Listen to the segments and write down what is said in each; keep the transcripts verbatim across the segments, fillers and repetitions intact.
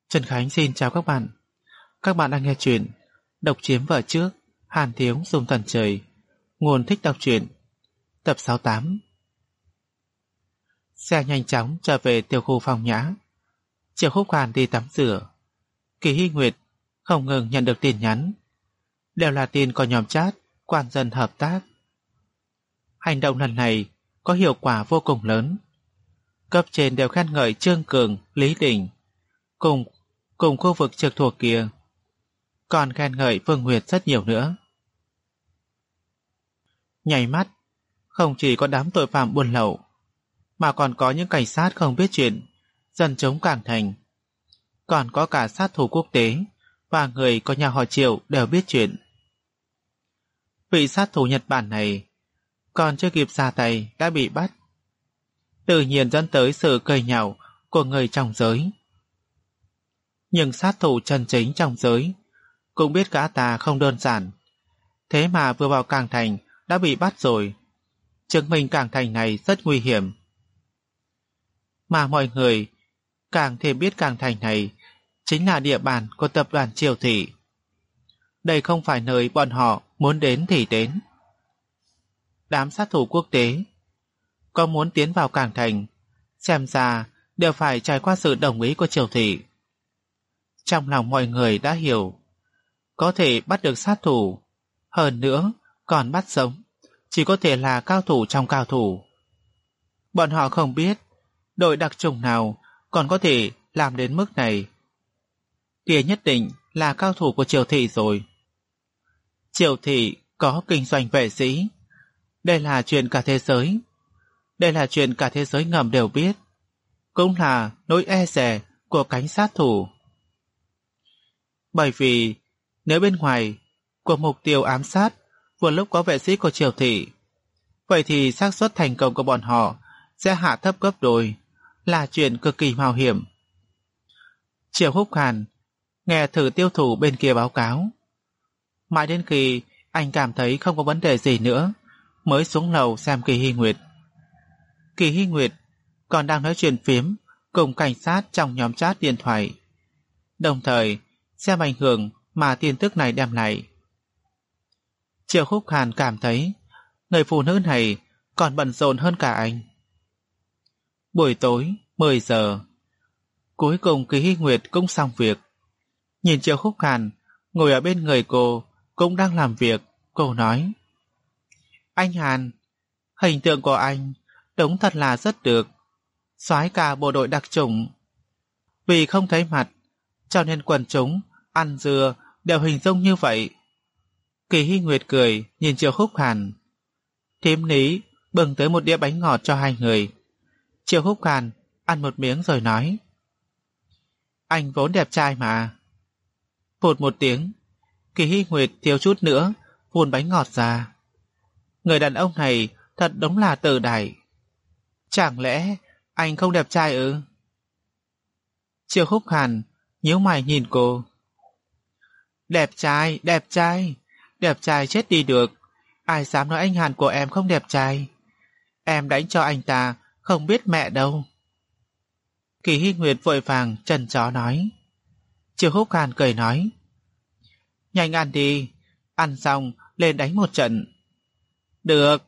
Trần Khánh xin chào các bạn. Các bạn đang nghe chuyện Độc chiếm vợ trước, Hàn thiếu dùng thần trời. Nguồn thích đọc truyện. Tập sáu mươi tám. Xe nhanh chóng trở về tiểu khu Phong Nhã. Triệu Khúc Hàn đi tắm rửa. Kỳ Hy Nguyệt không ngừng nhận được tin nhắn. Đều là tin có nhóm chat quan dân hợp tác. Hành động lần này có hiệu quả vô cùng lớn. Cấp trên đều khen ngợi Trương Cường, Lý Đình cùng cùng khu vực trực thuộc kia, còn khen ngợi Vương Nguyệt rất nhiều nữa. Nhảy mắt, không chỉ có đám tội phạm buôn lậu, mà còn có những cảnh sát không biết chuyện, dân chống cảng thành, còn có cả sát thủ quốc tế và người có nhà họ Triệu đều biết chuyện. Vị sát thủ Nhật Bản này còn chưa kịp ra tay đã bị bắt, tự nhiên dẫn tới sự cười nhạo của người trong giới. Nhưng sát thủ chân chính trong giới cũng biết gã ta không đơn giản, thế mà vừa vào cảng thành đã bị bắt rồi, chứng minh cảng thành này rất nguy hiểm. Mà mọi người càng thêm biết cảng thành này chính là địa bàn của tập đoàn Triều Thị. Đây không phải nơi bọn họ muốn đến thì đến. Đám sát thủ quốc tế có muốn tiến vào cảng thành, xem ra đều phải trải qua sự đồng ý của Triều Thị. Trong lòng mọi người đã hiểu, có thể bắt được sát thủ, hơn nữa còn bắt sống, chỉ có thể là cao thủ trong cao thủ. Bọn họ không biết đội đặc chủng nào còn có thể làm đến mức này. Kia nhất định là cao thủ của Triều Thị rồi. Triều Thị có kinh doanh vệ sĩ, đây là chuyện cả thế giới. Đây là chuyện cả thế giới ngầm đều biết, cũng là nỗi e dè của cánh sát thủ. Bởi vì nếu bên ngoài của mục tiêu ám sát vừa lúc có vệ sĩ của Triều Thị, vậy thì xác suất thành công của bọn họ sẽ hạ thấp gấp đôi, là chuyện cực kỳ mạo hiểm. Triệu Húc Hàn nghe thử tiêu thủ bên kia báo cáo, mãi đến khi anh cảm thấy không có vấn đề gì nữa mới xuống lầu xem Kỳ Hy Nguyệt. Kỳ Hy Nguyệt còn đang nói chuyện phiếm cùng cảnh sát trong nhóm chat điện thoại, đồng thời xem ảnh hưởng mà tin tức này đem lại. Triệu Khúc Hàn cảm thấy người phụ nữ này còn bận rộn hơn cả anh. Buổi tối mười giờ, cuối cùng Kỳ Hy Nguyệt cũng xong việc. Nhìn Triệu Khúc Hàn ngồi ở bên người cô cũng đang làm việc, cô nói: Anh Hàn, hình tượng của anh đúng thật là rất được, soái cả bộ đội đặc chủng. Vì không thấy mặt cho nên quần chúng ăn dưa đều hình dung như vậy. Kỳ Hy Nguyệt cười nhìn Triệu Khúc Hàn. Thím Lý bưng tới một đĩa bánh ngọt cho hai người. Triệu Khúc Hàn ăn một miếng rồi nói: Anh vốn đẹp trai mà. Phụt một tiếng, Kỳ Hy Nguyệt thiếu chút nữa phun bánh ngọt ra. Người đàn ông này thật đúng là tự đại. Chẳng lẽ anh không đẹp trai ư? Triệu Khúc Hàn nhíu mày nhìn cô. Đẹp trai, đẹp trai, đẹp trai chết đi được. Ai dám nói anh Hàn của em không đẹp trai? Em đánh cho anh ta không biết mẹ đâu. Kỳ Hy Nguyệt vội vàng trần chó nói. Triệu Khúc Hàn cười nói: Nhanh ăn đi, ăn xong lên đánh một trận. Được.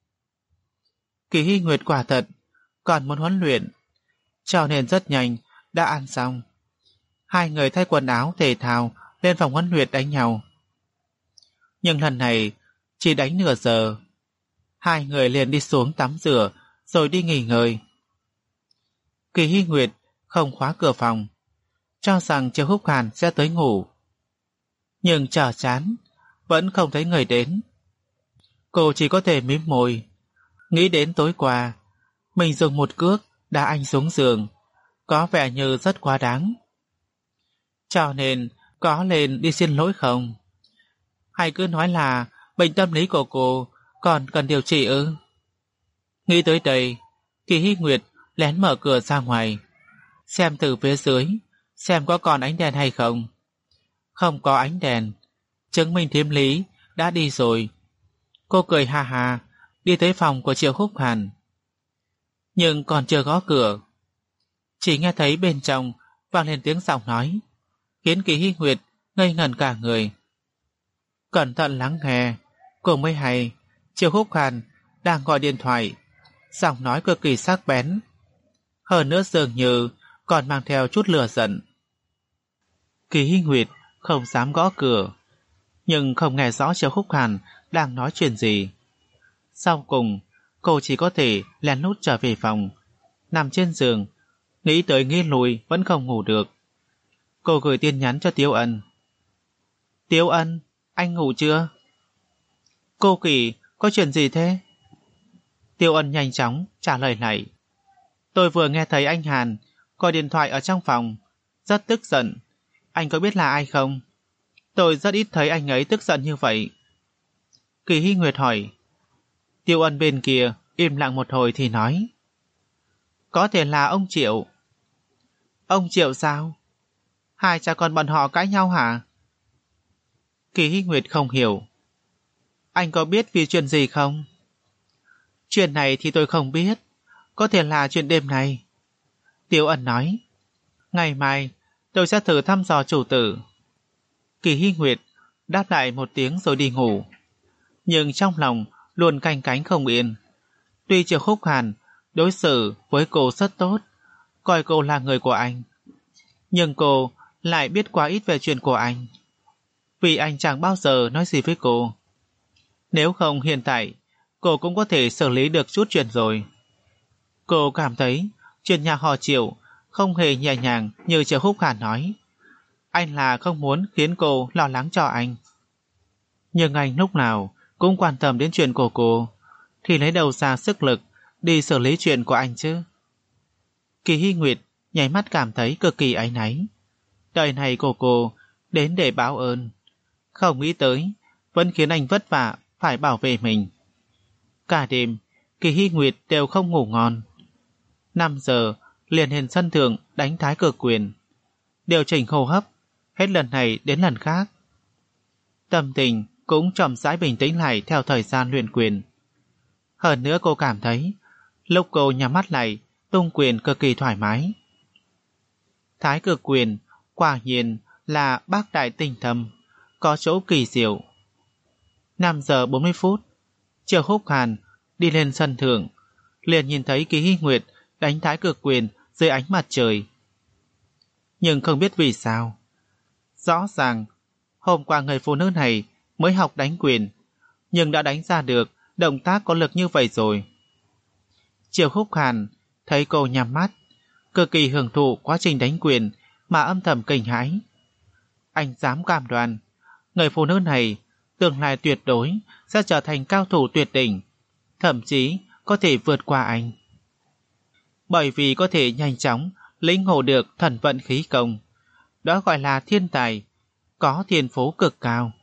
Kỳ Hy Nguyệt quả thật còn muốn huấn luyện, cho nên rất nhanh đã ăn xong. Hai người thay quần áo thể thao lên phòng huấn luyện đánh nhau. Nhưng lần này chỉ đánh nửa giờ, hai người liền đi xuống tắm rửa rồi đi nghỉ ngơi. Kỳ Hy Nguyệt không khóa cửa phòng, cho rằng Triệu Húc Hàn sẽ tới ngủ, nhưng chờ chán vẫn không thấy người đến. Cô chỉ có thể mím môi, nghĩ đến tối qua mình dùng một cước đá anh xuống giường, có vẻ như rất quá đáng. Cho nên có lên đi xin lỗi không? Hay cứ nói là bệnh tâm lý của cô còn cần điều trị ư? Nghĩ tới đây, Kỳ Hy Nguyệt lén mở cửa ra ngoài, xem từ phía dưới xem có còn ánh đèn hay không. Không có ánh đèn, chứng minh thím Lý đã đi rồi. Cô cười ha ha đi tới phòng của Triệu Khúc Hàn, nhưng còn chưa gõ cửa, chỉ nghe thấy bên trong vang lên tiếng giọng nói, khiến Kỳ Hy Nguyệt ngây ngẩn cả người. Cẩn thận lắng nghe, cô mới hay, Triệu Húc Hàn đang gọi điện thoại, giọng nói cực kỳ sắc bén, hơn nữa dường như còn mang theo chút lửa giận. Kỳ Hy Nguyệt không dám gõ cửa, nhưng không nghe rõ Triệu Húc Hàn đang nói chuyện gì. Sau cùng, cô chỉ có thể lén lút trở về phòng, nằm trên giường, nghĩ tới nghĩ lui vẫn không ngủ được. Cô gửi tin nhắn cho Tiêu Ân. Tiêu Ân, anh ngủ chưa? Cô Kỳ, có chuyện gì thế? Tiêu Ân nhanh chóng trả lời lại. Tôi vừa nghe thấy anh Hàn gọi điện thoại ở trong phòng, rất tức giận. Anh có biết là ai không? Tôi rất ít thấy anh ấy tức giận như vậy. Kỳ Hy Nguyệt hỏi. Tiêu Ân bên kia im lặng một hồi thì nói. Có thể là ông Triệu. Ông Triệu sao? Hai cha con bọn họ cãi nhau hả? Kỳ Hy Nguyệt không hiểu. Anh có biết vì chuyện gì không? Chuyện này thì tôi không biết. Có thể là chuyện đêm này. Tiêu Ân nói. Ngày mai tôi sẽ thử thăm dò chủ tử. Kỳ Hy Nguyệt đáp lại một tiếng rồi đi ngủ. Nhưng trong lòng luôn canh cánh không yên. Tuy Triệu Húc Hàn đối xử với cô rất tốt, coi cô là người của anh, nhưng cô lại biết quá ít về chuyện của anh, vì anh chẳng bao giờ nói gì với cô. Nếu không hiện tại cô cũng có thể xử lý được chút chuyện rồi. Cô cảm thấy chuyện nhà họ Triệu không hề nhẹ nhàng như Triệu Húc Hàn nói. Anh là không muốn khiến cô lo lắng cho anh, nhưng anh lúc nào cũng quan tâm đến chuyện của cô, thì lấy đầu ra sức lực đi xử lý chuyện của anh chứ. Kỳ Hy Nguyệt nháy mắt cảm thấy cực kỳ áy náy. Đời này của cô đến để báo ơn, không nghĩ tới vẫn khiến anh vất vả phải bảo vệ mình. Cả đêm Kỳ Hy Nguyệt đều không ngủ ngon. Năm giờ liền lên sân thượng đánh thái cực quyền, điều chỉnh hô hấp hết lần này đến lần khác. Tâm tình cũng chậm rãi bình tĩnh lại theo thời gian luyện quyền. Hơn nữa cô cảm thấy lúc cô nhắm mắt lại tung quyền cực kỳ thoải mái. Thái cực quyền quả nhiên là bác đại tinh thâm, có chỗ kỳ diệu. Năm giờ bốn mươi phút, Triệu Húc Hàn đi lên sân thượng, liền nhìn thấy Kỳ Hy Nguyệt đánh thái cực quyền dưới ánh mặt trời. Nhưng không biết vì sao, rõ ràng hôm qua người phụ nữ này mới học đánh quyền, nhưng đã đánh ra được động tác có lực như vậy rồi. Triệu Húc Hàn thấy cô nhắm mắt, cực kỳ hưởng thụ quá trình đánh quyền mà âm thầm kinh hãi. Anh dám cam đoan, người phụ nữ này tương lai tuyệt đối sẽ trở thành cao thủ tuyệt đỉnh, thậm chí có thể vượt qua anh. Bởi vì có thể nhanh chóng lĩnh ngộ được thần vận khí công, đó gọi là thiên tài, có thiên phú cực cao.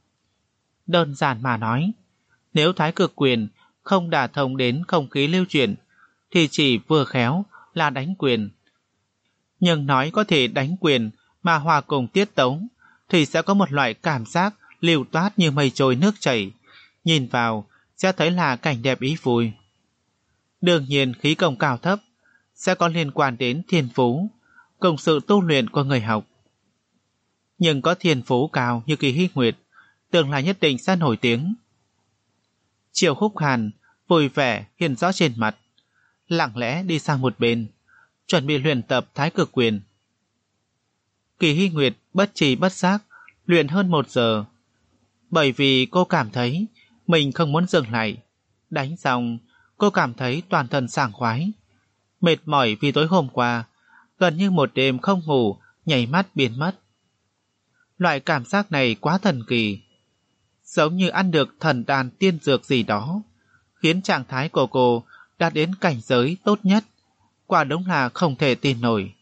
Đơn giản mà nói, nếu thái cực quyền không đả thông đến không khí lưu chuyển, thì chỉ vừa khéo là đánh quyền. Nhưng nói có thể đánh quyền mà hòa cùng tiết tấu, thì sẽ có một loại cảm giác lưu toát như mây trôi nước chảy, nhìn vào sẽ thấy là cảnh đẹp ý vui. Đương nhiên khí công cao thấp sẽ có liên quan đến thiên phú cùng sự tu luyện của người học. Nhưng có thiên phú cao như Kỳ Hy Nguyệt, tương lai nhất định sẽ nổi tiếng. Triệu Húc Hàn vui vẻ hiện rõ trên mặt, lặng lẽ đi sang một bên, chuẩn bị luyện tập thái cực quyền. Kỳ Hy Nguyệt bất tri bất giác luyện hơn một giờ, bởi vì cô cảm thấy mình không muốn dừng lại. Đánh xong, cô cảm thấy toàn thân sảng khoái, mệt mỏi vì tối hôm qua gần như một đêm không ngủ nhảy mắt biến mất. Loại cảm giác này quá thần kỳ, giống như ăn được thần đan tiên dược gì đó, khiến trạng thái của cô đạt đến cảnh giới tốt nhất. Quả đúng là không thể tin nổi.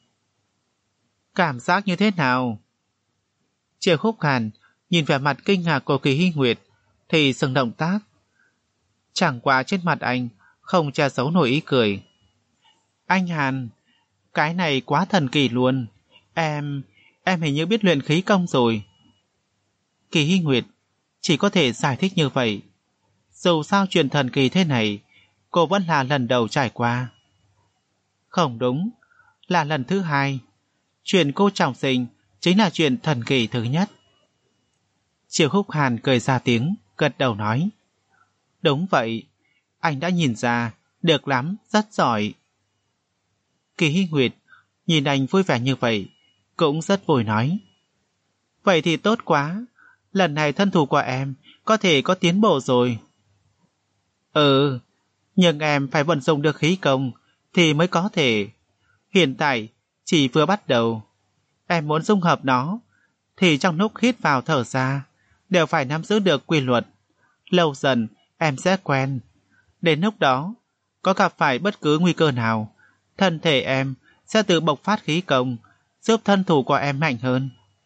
Cảm giác như thế nào? Triệu Húc Hàn nhìn vẻ mặt kinh ngạc của Kỳ Hy Nguyệt thì dừng động tác. Chẳng qua trên mặt anh không che giấu nổi ý cười. Anh Hàn, cái này quá thần kỳ luôn. Em, em hình như biết luyện khí công rồi. Kỳ Hy Nguyệt chỉ có thể giải thích như vậy. Dù sao chuyện thần kỳ thế này, cô vẫn là lần đầu trải qua. Không đúng, là lần thứ hai. Chuyện cô trọng sinh chính là chuyện thần kỳ thứ nhất. Triệu Húc Hàn cười ra tiếng, gật đầu nói. Đúng vậy, anh đã nhìn ra, được lắm, rất giỏi. Kỳ Hy Nguyệt nhìn anh vui vẻ như vậy, cũng rất vui nói. Vậy thì tốt quá, lần này thân thủ của em có thể có tiến bộ rồi. Ừ, nhưng em phải vận dụng được khí công thì mới có thể. Hiện tại chỉ vừa bắt đầu. Em muốn dung hợp nó thì trong lúc hít vào thở ra đều phải nắm giữ được quy luật. Lâu dần em sẽ quen. Đến lúc đó, có gặp phải bất cứ nguy cơ nào, thân thể em sẽ tự bộc phát khí công, giúp thân thủ của em mạnh hơn.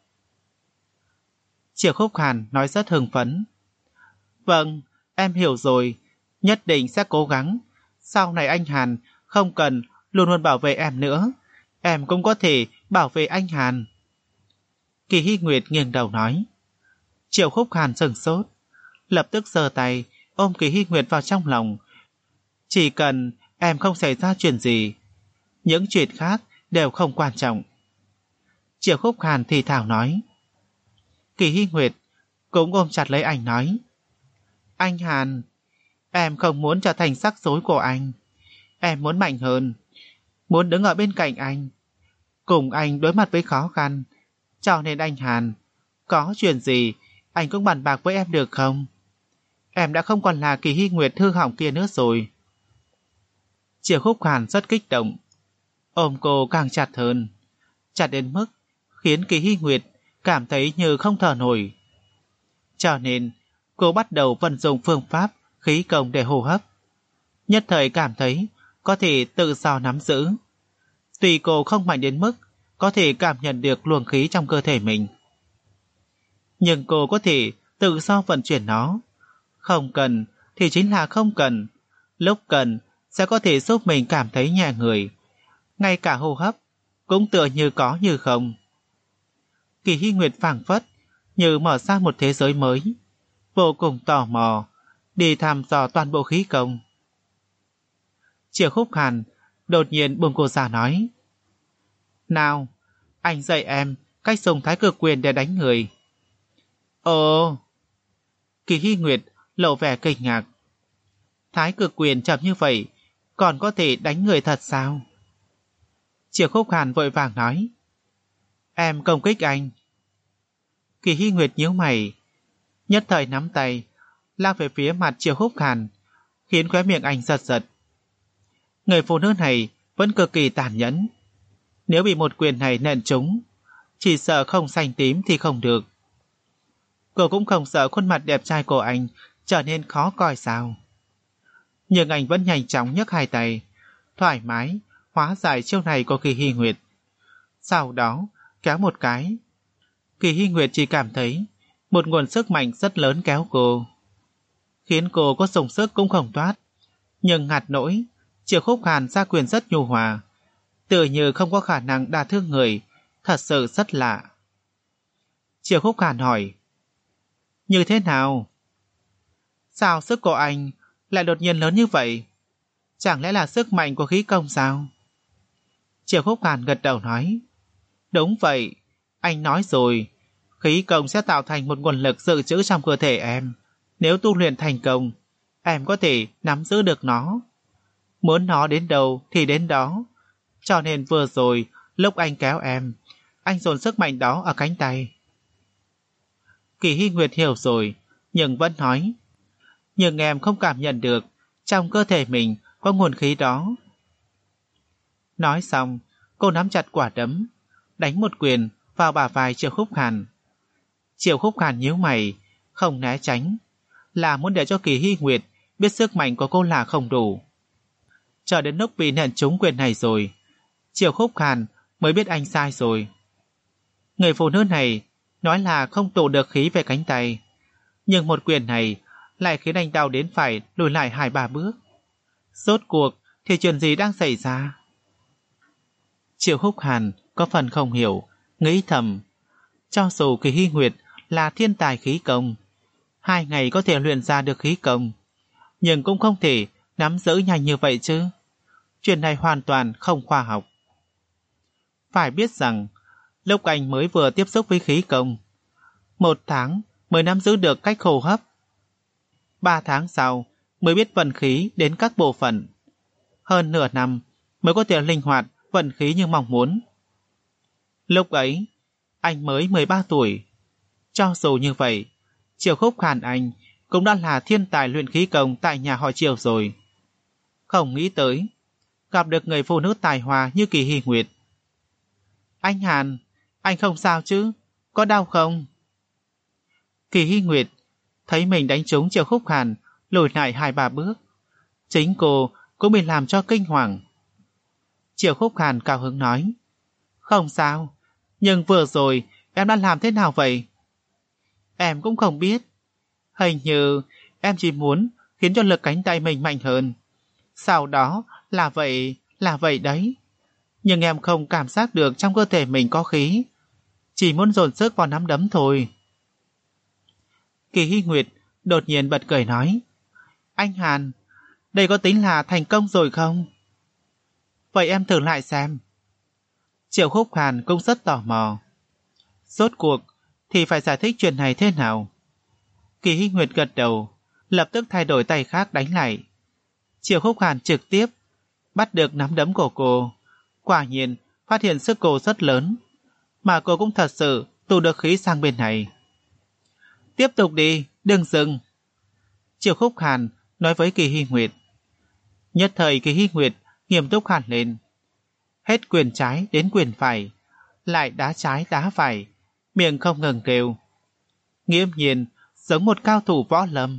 Triệu Khúc Hàn nói rất hưng phấn. Vâng, em hiểu rồi, nhất định sẽ cố gắng. Sau này anh Hàn không cần luôn luôn bảo vệ em nữa, em cũng có thể bảo vệ anh Hàn. Kỳ Hy Nguyệt nghiêng đầu nói. Triệu Khúc Hàn sửng sốt, lập tức giơ tay ôm Kỳ Hy Nguyệt vào trong lòng. Chỉ cần em không xảy ra chuyện gì, những chuyện khác đều không quan trọng. Triệu Khúc Hàn thì thào nói. Kỳ Hy Nguyệt cũng ôm chặt lấy anh nói. Anh Hàn, em không muốn trở thành rắc rối của anh. Em muốn mạnh hơn, muốn đứng ở bên cạnh anh, cùng anh đối mặt với khó khăn. Cho nên anh Hàn, có chuyện gì anh cũng bàn bạc với em được không? Em đã không còn là Kỳ Hy Nguyệt hư hỏng kia nữa rồi. Triệu Khúc Hàn rất kích động, ôm cô càng chặt hơn, chặt đến mức khiến Kỳ Hy Nguyệt cảm thấy như không thở nổi. Cho nên cô bắt đầu vận dụng phương pháp khí công để hô hấp. Nhất thời cảm thấy có thể tự do nắm giữ. Tuy cô không mạnh đến mức có thể cảm nhận được luồng khí trong cơ thể mình, nhưng cô có thể tự do vận chuyển nó. Không cần thì chính là không cần, lúc cần sẽ có thể giúp mình cảm thấy nhẹ người. Ngay cả hô hấp cũng tựa như có như không. Kỳ Hy Nguyệt phảng phất như mở ra một thế giới mới, vô cùng tò mò đi thăm dò toàn bộ khí công. Triệu Khúc Hàn đột nhiên buông cô ra nói. Nào, anh dạy em cách dùng thái cực quyền để đánh người. Ồ! Kỳ Hy Nguyệt lộ vẻ kinh ngạc. Thái cực quyền chậm như vậy còn có thể đánh người thật sao? Triệu Khúc Hàn vội vàng nói. Em công kích anh. Kỳ Hy Nguyệt nhíu mày, nhất thời nắm tay lao về phía mặt Triệu Khúc Hàn, khiến khóe miệng anh giật giật. Người phụ nữ này vẫn cực kỳ tàn nhẫn. Nếu bị một quyền này nện trúng, chỉ sợ không xanh tím thì không được. Cô cũng không sợ khuôn mặt đẹp trai của anh trở nên khó coi sao? Nhưng anh vẫn nhanh chóng nhấc hai tay, thoải mái hóa giải chiêu này của Kỳ Hy Nguyệt. Sau đó kéo một cái, Kỳ Hy Nguyệt chỉ cảm thấy một nguồn sức mạnh rất lớn kéo cô, khiến cô có dùng sức cũng không thoát. Nhưng ngặt nỗi Triệu Khúc Hàn ra quyền rất nhu hòa, tự như không có khả năng đả thương người, thật sự rất lạ. Triệu Khúc Hàn hỏi. Như thế nào? Sao sức của anh lại đột nhiên lớn như vậy? Chẳng lẽ là sức mạnh của khí công sao? Triệu Khúc Hàn gật đầu nói. Đúng vậy, anh nói rồi, khí công sẽ tạo thành một nguồn lực dự trữ trong cơ thể em. Nếu tu luyện thành công, em có thể nắm giữ được nó. Muốn nó đến đâu thì đến đó. Cho nên vừa rồi, lúc anh kéo em, anh dồn sức mạnh đó ở cánh tay. Kỳ Hy Nguyệt hiểu rồi, nhưng vẫn nói. Nhưng em không cảm nhận được trong cơ thể mình có nguồn khí đó. Nói xong, cô nắm chặt quả đấm, đánh một quyền vào bả vai Triệu Khúc Hàn. Triệu Khúc Hàn nhíu mày, không né tránh, là muốn để cho Kỳ Hy Nguyệt biết sức mạnh của cô là không đủ. Chờ đến lúc bị nện trúng quyền này rồi, Triệu Khúc Hàn mới biết anh sai rồi. Người phụ nữ này nói là không tụ được khí về cánh tay, nhưng một quyền này lại khiến anh đau đến phải lùi lại hai ba bước. Rốt cuộc thì chuyện gì đang xảy ra? Triệu Khúc Hàn có phần không hiểu, nghĩ thầm. Cho dù Kỳ Hy Nguyệt là thiên tài khí công, hai ngày có thể luyện ra được khí công, nhưng cũng không thể nắm giữ nhanh như vậy chứ. Chuyện này hoàn toàn không khoa học. Phải biết rằng lúc anh mới vừa tiếp xúc với khí công. Một tháng mới nắm giữ được cách hô hấp. Ba tháng sau mới biết vận khí đến các bộ phận. Hơn nửa năm mới có thể linh hoạt vận khí như mong muốn. Lúc ấy, anh mới mười ba tuổi. Cho dù như vậy, Triệu Khúc Hàn anh cũng đã là thiên tài luyện khí công tại nhà họ Triệu rồi. Không nghĩ tới, gặp được người phụ nữ tài hoa như Kỳ Hy Nguyệt. Anh Hàn, anh không sao chứ? Có đau không? Kỳ Hy Nguyệt thấy mình đánh trúng Triệu Khúc Hàn, lùi lại hai ba bước. Chính cô cũng bị làm cho kinh hoàng. Triệu Khúc Hàn cao hứng nói, không sao, nhưng vừa rồi em đã làm thế nào vậy? Em cũng không biết. Hình như em chỉ muốn khiến cho lực cánh tay mình mạnh hơn. Sau đó là vậy, là vậy đấy. Nhưng em không cảm giác được trong cơ thể mình có khí. Chỉ muốn dồn sức vào nắm đấm thôi. Kỳ Hy Nguyệt đột nhiên bật cười nói, anh Hàn, đây có tính là thành công rồi không? Vậy em thử lại xem. Triệu Khúc Hàn cũng rất tò mò. Rốt cuộc thì phải giải thích chuyện này thế nào? Kỳ Hy Nguyệt gật đầu, lập tức thay đổi tay khác đánh lại. Triệu Khúc Hàn trực tiếp bắt được nắm đấm của cô. Quả nhiên phát hiện sức cô rất lớn, mà cô cũng thật sự tụ được khí sang bên này. Tiếp tục đi, đừng dừng. Triệu Khúc Hàn nói với Kỳ Hy Nguyệt. Nhất thời Kỳ Hy Nguyệt nghiêm túc hẳn lên. Hết quyền trái đến quyền phải, lại đá trái đá phải, miệng không ngừng kêu. Nghiễm nhiên giống một cao thủ võ lâm.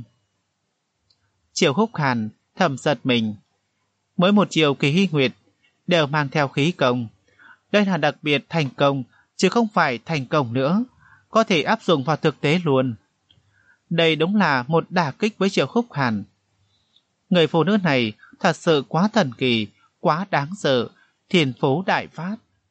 Triệu Khúc Hàn thầm giật mình. Mỗi một chiều Kỳ Hy Nguyệt đều mang theo khí công. Đây là đặc biệt thành công, chứ không phải thành công nữa, có thể áp dụng vào thực tế luôn. Đây đúng là một đả kích với Triệu Khúc Hàn. Người phụ nữ này thật sự quá thần kỳ, quá đáng sợ, thiên phú đại phát.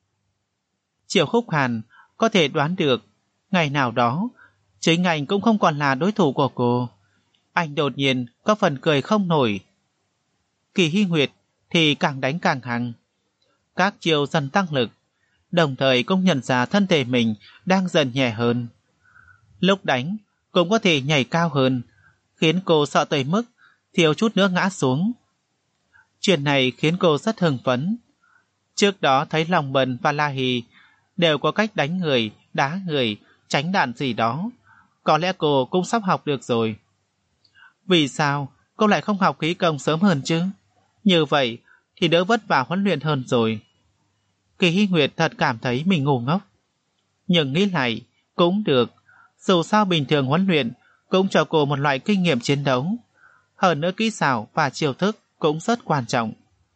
Triệu Khúc Hàn có thể đoán được, ngày nào đó, chính anh cũng không còn là đối thủ của cô. Anh đột nhiên có phần cười không nổi. Kỳ Hy Nguyệt thì càng đánh càng hăng. Các chiêu dần tăng lực, đồng thời cũng nhận ra thân thể mình đang dần nhẹ hơn. Lúc đánh cũng có thể nhảy cao hơn, khiến cô sợ tới mức thiếu chút nữa ngã xuống. Chuyện này khiến cô rất hưng phấn. Trước đó thấy Long Bân và La Hì đều có cách đánh người, đá người, tránh đạn gì đó. Có lẽ cô cũng sắp học được rồi. Vì sao cô lại không học khí công sớm hơn chứ? Như vậy thì đỡ vất vả huấn luyện hơn rồi. Kỳ Hy Nguyệt thật cảm thấy mình ngu ngốc. Nhưng nghĩ lại cũng được. Dù sao bình thường huấn luyện cũng cho cô một loại kinh nghiệm chiến đấu. Hơn nữa kỹ xảo và chiêu thức cũng rất quan trọng.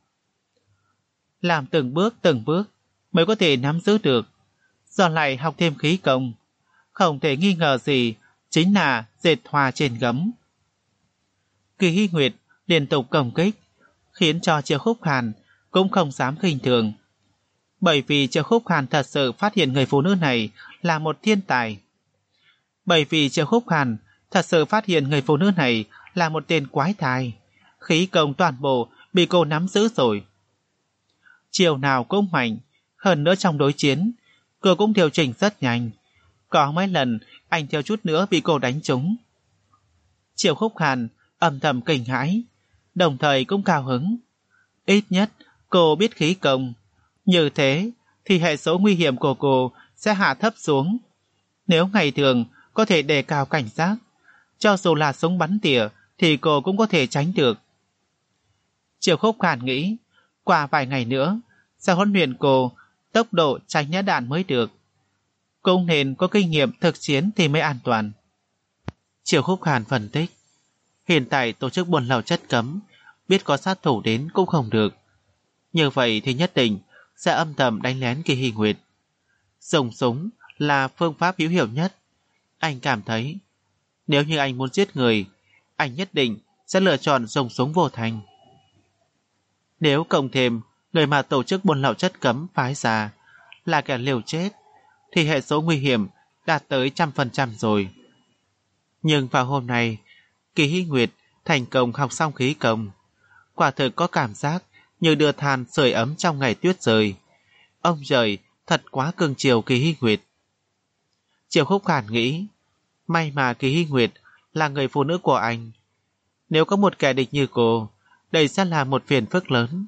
Làm từng bước từng bước mới có thể nắm giữ được. Do lại học thêm khí công, không thể nghi ngờ gì chính là dệt hoa trên gấm. Kỳ Hy Nguyệt liên tục công kích, khiến cho Triệu Khúc Hàn cũng không dám khinh thường. Bởi vì Triệu Khúc Hàn thật sự phát hiện người phụ nữ này là một thiên tài. Bởi vì Triệu Khúc Hàn thật sự phát hiện người phụ nữ này là một tên quái thai. Khí công toàn bộ bị cô nắm giữ rồi. Chiều nào cũng mạnh, hơn nữa trong đối chiến, cô cũng điều chỉnh rất nhanh. Có mấy lần anh thiếu chút nữa bị cô đánh trúng. Triệu Khúc Hàn âm thầm kinh hãi, đồng thời cũng cao hứng. Ít nhất cô biết khí công. Như thế thì hệ số nguy hiểm của cô sẽ hạ thấp xuống. Nếu ngày thường có thể đề cao cảnh giác, cho dù là súng bắn tỉa thì cô cũng có thể tránh được. Triệu Khúc Hàn nghĩ, qua vài ngày nữa sẽ huấn luyện cô tốc độ tránh nhã đạn mới được. Cũng nên có kinh nghiệm thực chiến thì mới an toàn. Triệu Khúc Hàn phân tích, hiện tại tổ chức buôn lậu chất cấm, biết có sát thủ đến cũng không được. Như vậy thì nhất định sẽ âm thầm đánh lén Kỳ Hy Nguyệt. Dùng súng là phương pháp hữu hiệu nhất. Anh cảm thấy nếu như anh muốn giết người, anh nhất định sẽ lựa chọn dùng súng vô thành. Nếu cộng thêm người mà tổ chức buôn lậu chất cấm phái ra là kẻ liều chết, thì hệ số nguy hiểm đạt tới trăm phần trăm rồi. Nhưng vào hôm nay, Kỳ Hy Nguyệt thành công học xong khí công. Quả thực có cảm giác như đưa than sưởi ấm trong ngày tuyết rơi. Ông trời thật quá cưng chiều Kỳ Hy Nguyệt. Triệu Khúc Hàn nghĩ, may mà Kỳ Hy Nguyệt là người phụ nữ của anh. Nếu có một kẻ địch như cô, đây sẽ là một phiền phức lớn.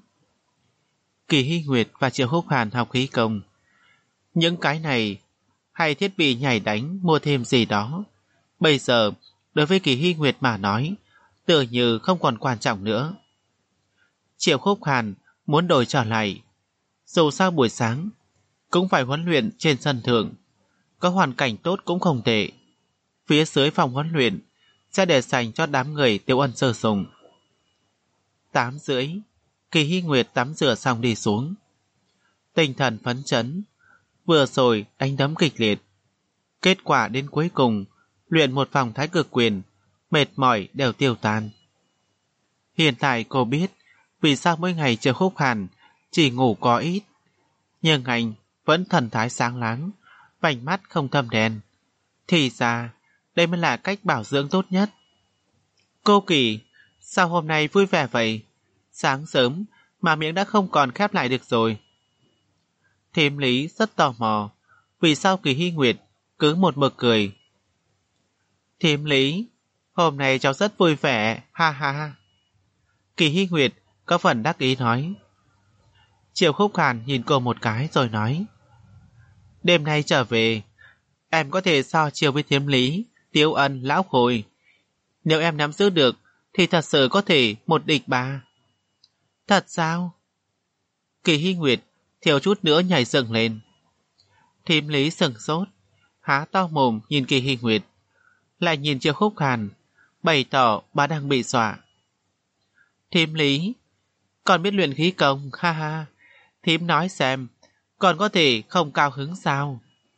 Kỳ Hy Nguyệt và Triệu Khúc Hàn học khí công. Những cái này, hay thiết bị nhảy đánh mua thêm gì đó, bây giờ, đối với Kỳ Hy Nguyệt mà nói, tự như không còn quan trọng nữa. Triệu Khúc Hàn muốn đổi trở lại. Dù sao buổi sáng, cũng phải huấn luyện trên sân thượng. Có hoàn cảnh tốt cũng không tệ. Phía dưới phòng huấn luyện sẽ để dành cho đám người Tiêu Ân sơ sùng. Tám rưỡi, Kỳ Hy Nguyệt tắm rửa xong đi xuống. Tinh thần phấn chấn, vừa rồi đánh đấm kịch liệt. Kết quả đến cuối cùng, luyện một vòng thái cực quyền, mệt mỏi đều tiêu tan. Hiện tại cô biết vì sao mỗi ngày Triệu Khúc Hàn chỉ ngủ có ít, nhưng anh vẫn thần thái sáng láng, vành mắt không thâm đen. Thì ra, đây mới là cách bảo dưỡng tốt nhất. Cô Kỳ, sao hôm nay vui vẻ vậy? Sáng sớm mà miệng đã không còn khép lại được rồi. Thím Lý rất tò mò, vì sao Kỳ Hy Nguyệt cứ một mực cười. Thím Lý, hôm nay cháu rất vui vẻ, ha ha ha. Kỳ Hy Nguyệt có phần đắc ý nói. Triệu Khúc Hàn nhìn cô một cái rồi nói. Đêm nay trở về, em có thể so chiều với Thím Lý, Tiêu Ân, Lão Khôi. Nếu em nắm giữ được, thì thật sự có thể một địch ba. Thật sao? Kỳ Hy Nguyệt thiếu chút nữa nhảy dựng lên. Thím Lý sừng sốt, há to mồm nhìn Kỳ Hy Nguyệt, lại nhìn Triệu Khúc Hàn, bày tỏ bà đang bị dọa. Thím Lý, còn biết luyện khí công, ha ha. Thím nói xem, còn có thể không cao hứng sao?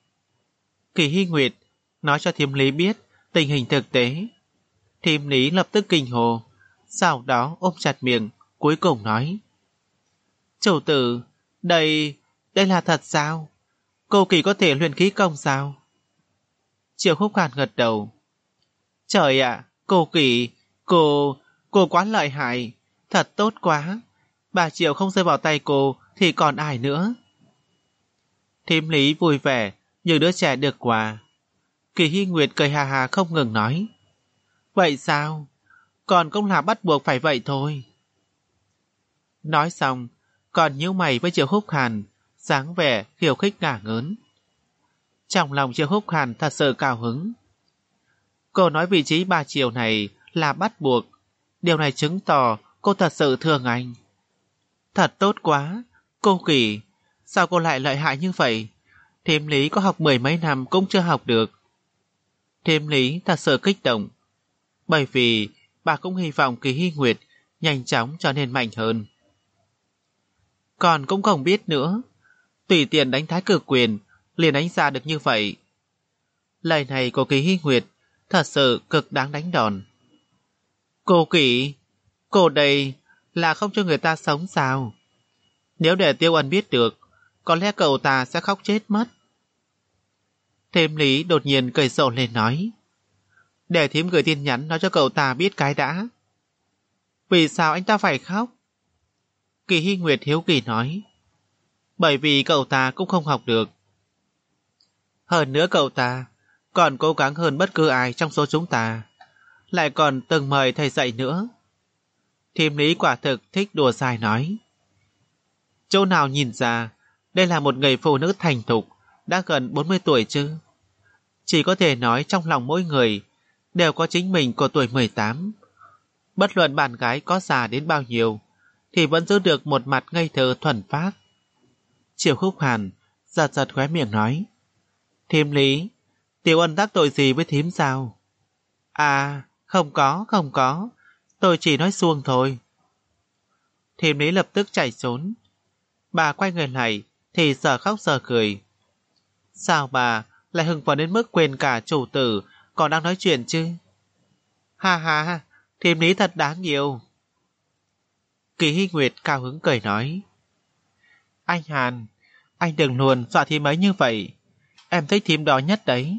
Kỳ Hy Nguyệt nói cho Thím Lý biết tình hình thực tế. Thím Lý lập tức kinh hồ, sau đó ôm chặt miệng, cuối cùng nói. Chủ tử, đây, đây là thật sao? Cô Kỳ có thể luyện khí công sao? Triệu Khúc Hàn gật đầu. Trời ạ, cô Kỳ, cô, cô quá lợi hại, thật tốt quá. Bà Triệu không rơi vào tay cô thì còn ai nữa? Thím Lý vui vẻ như đứa trẻ được quà. Kỳ Hy Nguyệt cười hà hà không ngừng nói. Vậy sao? Còn cũng là bắt buộc phải vậy thôi. Nói xong, còn nhíu mày với Triệu Khúc Hàn, dáng vẻ khiêu khích ngả ngớn. Trong lòng Triệu Khúc Hàn thật sự cao hứng. Cô nói vị trí bà Triệu này là bắt buộc. Điều này chứng tỏ cô thật sự thương anh. Thật tốt quá. Cô Kỳ, sao cô lại lợi hại như vậy? Thím Lý có học mười mấy năm cũng chưa học được. Thím Lý thật sự kích động. Bởi vì bà cũng hy vọng Kỳ Hy Nguyệt nhanh chóng trở nên mạnh hơn. Còn cũng không biết nữa. Tùy tiện đánh thái cực quyền liền đánh ra được như vậy. Lời này của Kỳ Hy Nguyệt thật sự cực đáng đánh đòn. Cô Kỳ, cô đây là không cho người ta sống sao? Nếu để Tiêu Ân biết được, có lẽ cậu ta sẽ khóc chết mất. Thím Lý đột nhiên cười rộ lên nói. Để thím gửi tin nhắn nói cho cậu ta biết cái đã. Vì sao anh ta phải khóc? Kỳ Hy Nguyệt hiếu kỳ nói. Bởi vì cậu ta cũng không học được. Hơn nữa cậu ta còn cố gắng hơn bất cứ ai trong số chúng ta, lại còn từng mời thầy dạy nữa. Thím Lý quả thực thích đùa dài nói. Chỗ nào nhìn ra đây là một người phụ nữ thành thục, đã gần bốn mươi tuổi chứ? Chỉ có thể nói trong lòng mỗi người đều có chính mình của tuổi mười tám. Bất luận bạn gái có già đến bao nhiêu thì vẫn giữ được một mặt ngây thơ thuần phác. Triệu Khúc Hàn giật giật khóe miệng nói. Thím Lý, Tiểu Ân đắc tội gì với thím sao? À, không có, không có, tôi chỉ nói suông thôi. Thím Lý lập tức chạy trốn. Bà quay người lại thì giờ khóc giờ cười. Sao bà lại hưng phấn đến mức quên cả chủ tử còn đang nói chuyện chứ? Ha ha, thím Lý thật đáng yêu. Kỳ Hy Nguyệt cao hứng cười nói. Anh Hàn, anh đừng luôn dọa thím ấy như vậy. Em thích thím đó nhất đấy.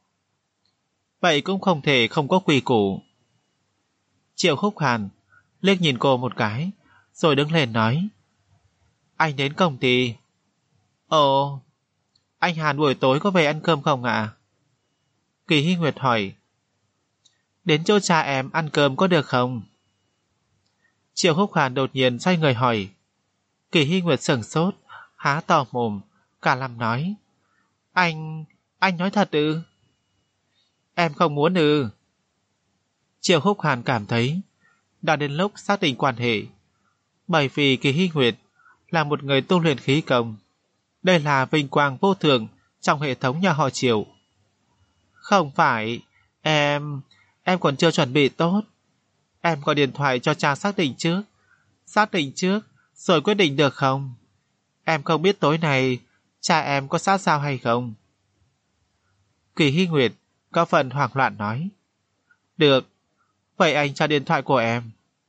Vậy cũng không thể không có quy củ. Triệu Khúc Hàn liếc nhìn cô một cái, rồi đứng lên nói. Anh đến công ty. Ồ, Anh Hàn buổi tối có về ăn cơm không ạ? À? Kỳ Hy Nguyệt hỏi. Đến chỗ cha em ăn cơm có được không? Triệu Húc Hàn đột nhiên xoay người hỏi. Kỳ Hy Nguyệt sửng sốt, há to mồm, cả lâm nói. Anh... anh nói thật ư? Em không muốn ư? Triệu Húc Hàn cảm thấy đã đến lúc xác định quan hệ, bởi vì Kỳ Hy Nguyệt là một người tu luyện khí công. Đây là vinh quang vô thượng trong hệ thống nhà họ Triệu. Không phải, em... em còn chưa chuẩn bị tốt. Em gọi điện thoại cho cha xác định trước. Xác định trước, rồi quyết định được không? Em không biết tối nay cha em có sát sao hay không. Kỳ Hy Nguyệt có phần hoảng loạn nói. Được, vậy anh cho điện thoại của em.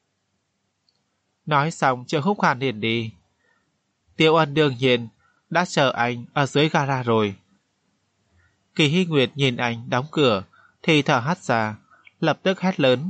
Nói xong Triệu Húc Hàn liền đi. Tiêu Ân đương nhiên đã chờ anh ở dưới gara rồi. Kỳ Hy Nguyệt nhìn anh đóng cửa thì thở hắt ra, lập tức hét lớn.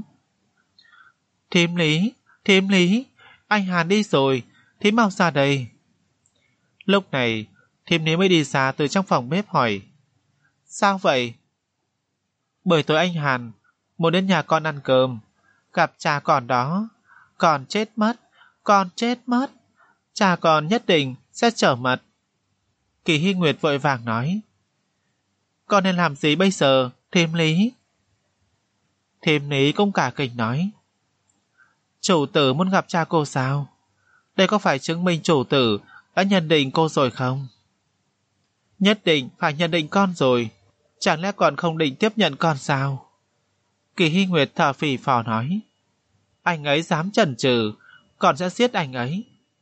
Thím Lý, thím Lý, anh Hàn đi rồi, thím mau ra đây. Lúc này thím Lý mới đi ra từ trong phòng bếp hỏi. Sao vậy? Bởi tối anh Hàn muốn đến nhà con ăn cơm, gặp cha con đó, con chết mất, con chết mất, cha con nhất định sẽ trở mặt. Kỳ Hy Nguyệt vội vàng nói. Con nên làm gì bây giờ, thím Lý? Thím Lý cũng cả kinh nói. Chủ tử muốn gặp cha cô sao? Đây có phải chứng minh chủ tử đã nhận định cô rồi không? Nhất định phải nhận định con rồi, chẳng lẽ còn không định tiếp nhận con sao? Kỳ Hy Nguyệt thở phì phò nói. Anh ấy dám chần chừ, con sẽ giết anh ấy.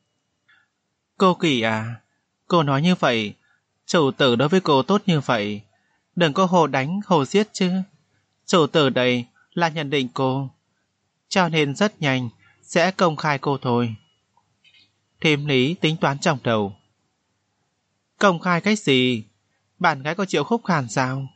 Cô Kỳ à, cô nói như vậy, chủ tử đối với cô tốt như vậy, đừng có hồ đánh hồ giết chứ. Chủ tử đây là nhận định cô, cho nên rất nhanh sẽ công khai cô thôi. Thím Lý tính toán trong đầu. Công khai cái gì? Bạn gái có Triệu Húc Hàn sao?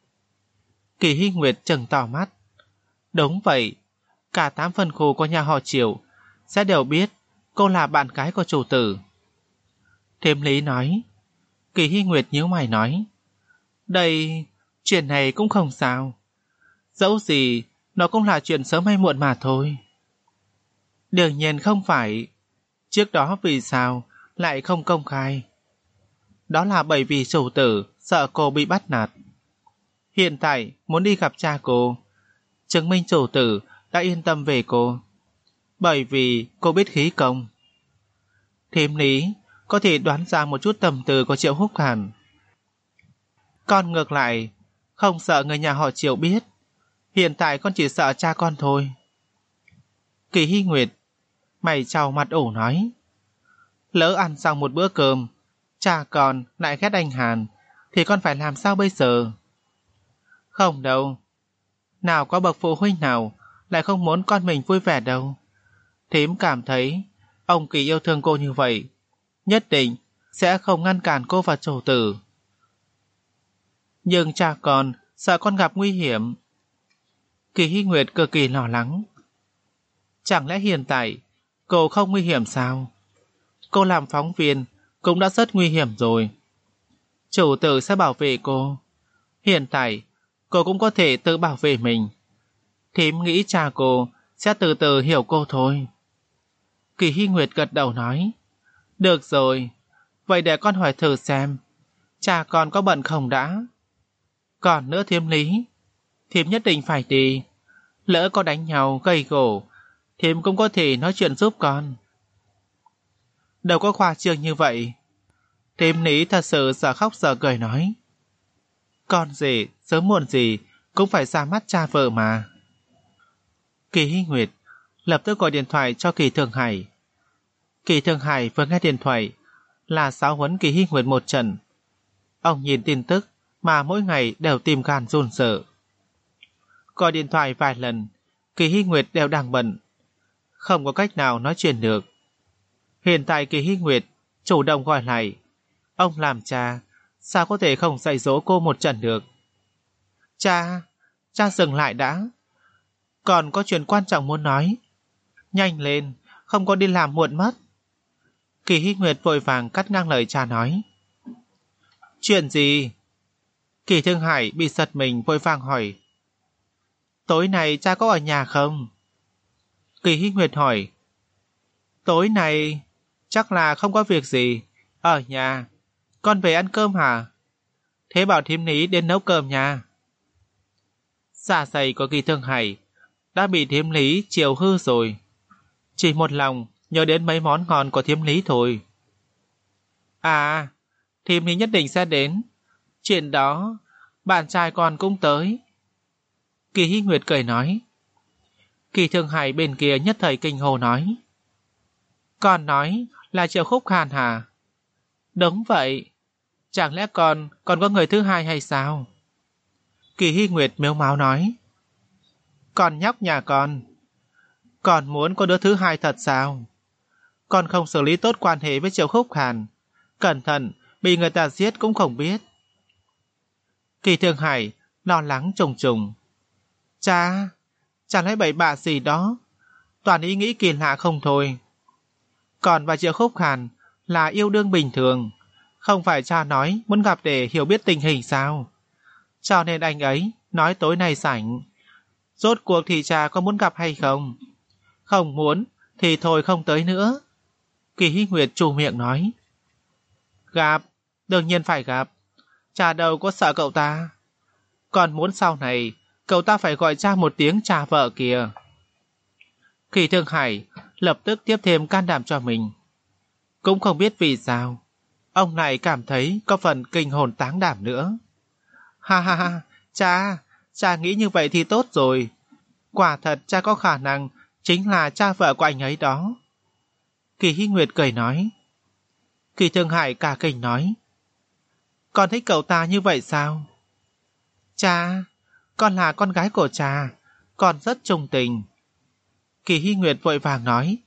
Kỳ Hy Nguyệt trừng tỏ mắt. Đúng vậy, cả tám phân khu của nhà họ Triệu sẽ đều biết cô là bạn gái của chủ tử. Thím Lý nói. Kỳ Hy Nguyệt nhíu mày nói. Đây, chuyện này cũng không sao. Dẫu gì, nó cũng là chuyện sớm hay muộn mà thôi. Đương nhiên không phải. Trước đó vì sao lại không công khai? Đó là bởi vì chủ tử sợ cô bị bắt nạt. Hiện tại muốn đi gặp cha cô, chứng minh chủ tử đã yên tâm về cô, bởi vì cô biết khí công. Thím Lý có thể đoán ra một chút tâm tư của Triệu Húc Hàn. Con ngược lại không sợ người nhà họ Triệu biết, hiện tại con chỉ sợ cha con thôi. Kỳ Hy Nguyệt mày chào mặt ủ nói. Lỡ ăn xong một bữa cơm, cha con lại ghét anh Hàn, thì con phải làm sao bây giờ? Không đâu, nào có bậc phụ huynh nào lại không muốn con mình vui vẻ đâu. Thím cảm thấy ông Kỳ yêu thương cô như vậy, nhất định sẽ không ngăn cản cô và chủ tử. Nhưng cha con sợ con gặp nguy hiểm. Kỳ Hy Nguyệt cực kỳ lo lắng. Chẳng lẽ hiện tại cô không nguy hiểm sao? Cô làm phóng viên cũng đã rất nguy hiểm rồi. Chủ tử sẽ bảo vệ cô. Hiện tại cô cũng có thể tự bảo vệ mình. Thím nghĩ cha cô sẽ từ từ hiểu cô thôi. Kỳ Hy Nguyệt gật đầu nói. Được rồi, vậy để con hỏi thử xem, cha con có bận không đã? Còn nữa thím Lý, thím nhất định phải đi. Lỡ có đánh nhau, gây gổ, thím cũng có thể nói chuyện giúp con. Đâu có khoa trương như vậy. Thím Lý thật sự giờ khóc giờ cười nói. Con gì, sớm muộn gì cũng phải ra mắt cha vợ mà. Kỳ Hy Nguyệt lập tức gọi điện thoại cho Kỳ Thường Hải. Kỳ Thường Hải vừa nghe điện thoại là giáo huấn Kỳ Hy Nguyệt một trận. Ông nhìn tin tức mà mỗi ngày đều tìm gan run sợ. Gọi điện thoại vài lần, Kỳ Hy Nguyệt đều đang bận, không có cách nào nói chuyện được. Hiện tại Kỳ Hy Nguyệt chủ động gọi lại. Ông làm cha, sao có thể không dạy dỗ cô một trận được? Cha, cha dừng lại đã. Còn có chuyện quan trọng muốn nói. Nhanh lên, không có đi làm muộn mất. Kỳ Hy Nguyệt vội vàng cắt ngang lời cha nói. Chuyện gì? Kỳ Thương Hải bị giật mình vội vàng hỏi. Tối nay cha có ở nhà không? Kỳ Hinh Nguyệt hỏi. Tối nay chắc là không có việc gì. Ở nhà. Con về ăn cơm hả? Thế bảo thím Lý đến nấu cơm nha. Dạ dày của Kỳ Thương Hải đã bị thím Lý chiều hư rồi. Chỉ một lòng nhớ đến mấy món ngon của thím Lý thôi. À, thím Lý nhất định sẽ đến. Chuyện đó bạn trai con cũng tới. Kỳ Hinh Nguyệt cười nói. Kỳ Thương Hải bên kia nhất thời kinh hồ nói. Con nói là Triệu Khúc Hàn hả? Đúng vậy. Chẳng lẽ con còn có người thứ hai hay sao? Kỳ Hy Nguyệt mếu máo nói. Con nhóc nhà con, còn muốn có đứa thứ hai thật sao? Con không xử lý tốt quan hệ với Triệu Khúc Hàn, cẩn thận bị người ta giết cũng không biết. Kỳ Thương Hải lo lắng trùng trùng. Cha, chẳng lẽ bậy bạ gì đó, toàn ý nghĩ kỳ lạ không thôi. Còn và Triệu Khúc Hàn là yêu đương bình thường, không phải cha nói muốn gặp để hiểu biết tình hình sao? Cho nên anh ấy nói tối nay rảnh. Rốt cuộc thì cha có muốn gặp hay không? Không muốn thì thôi không tới nữa. Kỳ Hy Nguyệt trù miệng nói. Gặp, đương nhiên phải gặp. Cha đâu có sợ cậu ta. Còn muốn sau này cậu ta phải gọi cha một tiếng cha vợ kìa. Kỳ Thương Hải lập tức tiếp thêm can đảm cho mình. Cũng không biết vì sao ông này cảm thấy có phần kinh hồn táng đảm nữa. Ha ha ha, cha, cha nghĩ như vậy thì tốt rồi. Quả thật cha có khả năng chính là cha vợ của anh ấy đó. Kỳ Hy Nguyệt cười nói. Kỳ Thương Hải cả kinh nói. Con thích cậu ta như vậy sao? Cha, con là con gái của cha, con rất trung tình. Kỳ Hy Nguyệt vội vàng nói.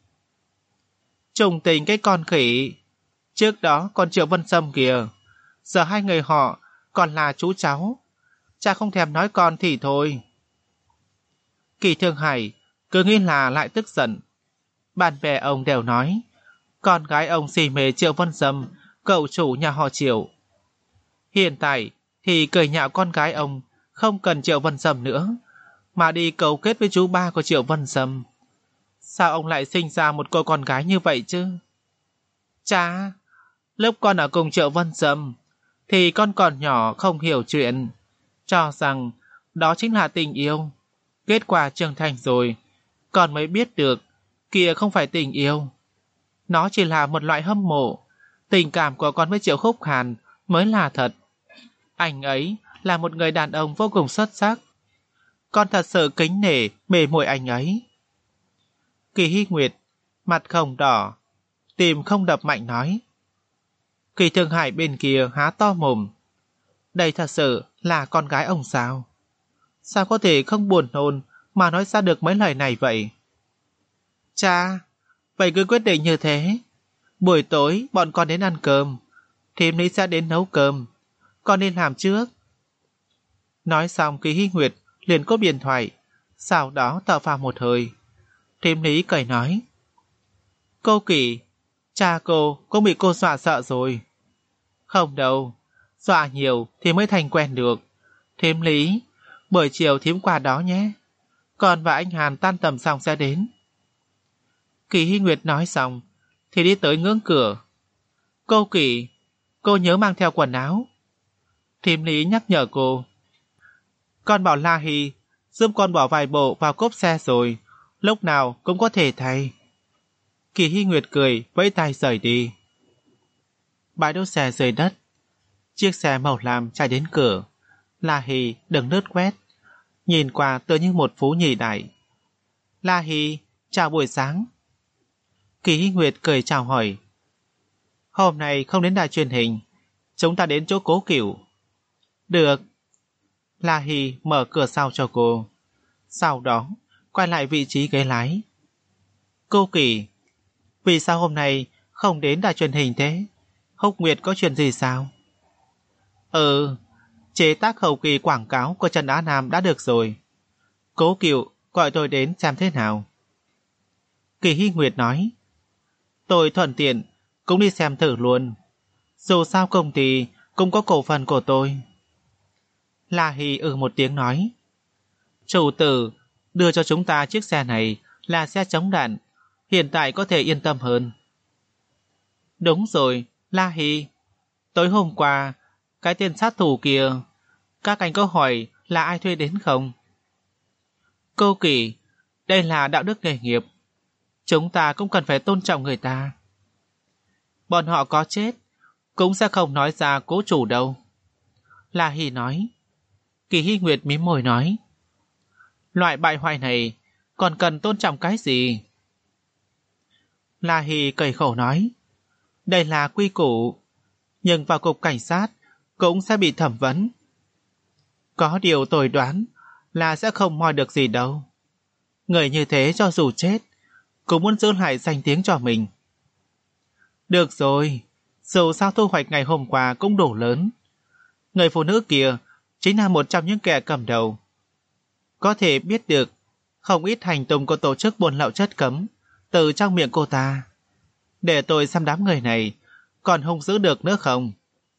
Trung tình cái con khỉ. Trước đó con Triệu Vân Sâm kìa, giờ hai người họ còn là chú cháu. Cha không thèm nói con thì thôi. Kỳ Thương Hải cứ nghĩ là lại tức giận. Bạn bè ông đều nói con gái ông xì mê Triệu Vân Sâm, cậu chủ nhà họ Triệu. Hiện tại thì cười nhạo con gái ông không cần Triệu Vân Sâm nữa, mà đi cấu kết với chú ba của Triệu Vân Sâm. Sao ông lại sinh ra một cô con gái như vậy chứ? Cha, lúc con ở cùng Triệu Vân Sâm thì con còn nhỏ không hiểu chuyện, cho rằng đó chính là tình yêu. Kết quả trưởng thành rồi, con mới biết được kia không phải tình yêu. Nó chỉ là một loại hâm mộ. Tình cảm của con với Triệu Khúc Hàn mới là thật. Anh ấy là một người đàn ông vô cùng xuất sắc. Con thật sự kính nể mê muội anh ấy. Kỳ Hy Nguyệt mặt không đỏ, tim không đập mạnh nói. Kỳ Thương Hải bên kia há to mồm. Đây thật sự là con gái ông sao? Sao có thể không buồn nôn mà nói ra được mấy lời này vậy? Cha, vậy cứ quyết định như thế. Buổi tối bọn con đến ăn cơm, thím Lý sẽ đến nấu cơm. Con nên làm trước. Nói xong Kỳ Hy Nguyệt liền cúp điện thoại, sau đó thở phào một hơi. Thím Lý cười nói. Cô Kỳ, cha cô cũng bị cô dọa sợ rồi. Không đâu, dọa nhiều thì mới thành quen được. Thím Lý, buổi chiều thím qua đó nhé. Con và anh Hàn tan tầm xong sẽ đến. Kỳ Hy Nguyệt nói xong thì đi tới ngưỡng cửa. Cô Kỳ, cô nhớ mang theo quần áo. Thím Lý nhắc nhở cô. Con bảo La Hy giúp con bỏ vài bộ vào cốp xe rồi, lúc nào cũng có thể thay. Kỳ Hy Nguyệt cười vẫy tay rời đi. Bãi đỗ xe dưới đất, chiếc xe màu lam chạy đến cửa. La Hy đứng lướt quét, nhìn qua tựa như một phú nhị đại. La Hy, chào buổi sáng. Kỳ Hy Nguyệt cười chào hỏi. Hôm nay không đến đài truyền hình, chúng ta đến chỗ Cố Cửu. Được. La Hy mở cửa sau cho cô, sau đó quay lại vị trí ghế lái. Cô Kỳ, vì sao hôm nay không đến đài truyền hình thế? Húc Nguyệt có chuyện gì sao? Ừ, chế tác hậu kỳ quảng cáo của Trần Á Nam đã được rồi. Cố Cửu gọi tôi đến xem thế nào. Kỳ Hy Nguyệt nói. Tôi thuận tiện cũng đi xem thử luôn. Dù sao công ty cũng có cổ phần của tôi. La Hy ừ một tiếng nói. Chủ tử đưa cho chúng ta chiếc xe này là xe chống đạn, hiện tại có thể yên tâm hơn. Đúng rồi, La Hy, tối hôm qua, cái tên sát thủ kia, các anh có hỏi là ai thuê đến không? Cô Kỳ, đây là đạo đức nghề nghiệp, chúng ta cũng cần phải tôn trọng người ta. Bọn họ có chết, cũng sẽ không nói ra cố chủ đâu. La Hy nói. Kỳ Hy Nguyệt mím môi nói. Loại bại hoại này còn cần tôn trọng cái gì? La Hy cười khổ nói. Đây là quy củ, nhưng vào cục cảnh sát cũng sẽ bị thẩm vấn. Có điều tôi đoán là sẽ không moi được gì đâu. Người như thế cho dù chết cũng muốn giữ lại danh tiếng cho mình. Được rồi, dù sao thu hoạch ngày hôm qua cũng đủ lớn. Người phụ nữ kia chính là một trong những kẻ cầm đầu. Có thể biết được không ít hành tung của tổ chức buôn lậu chất cấm từ trong miệng cô ta. Để tôi xem đám người này còn hung dữ được nữa không?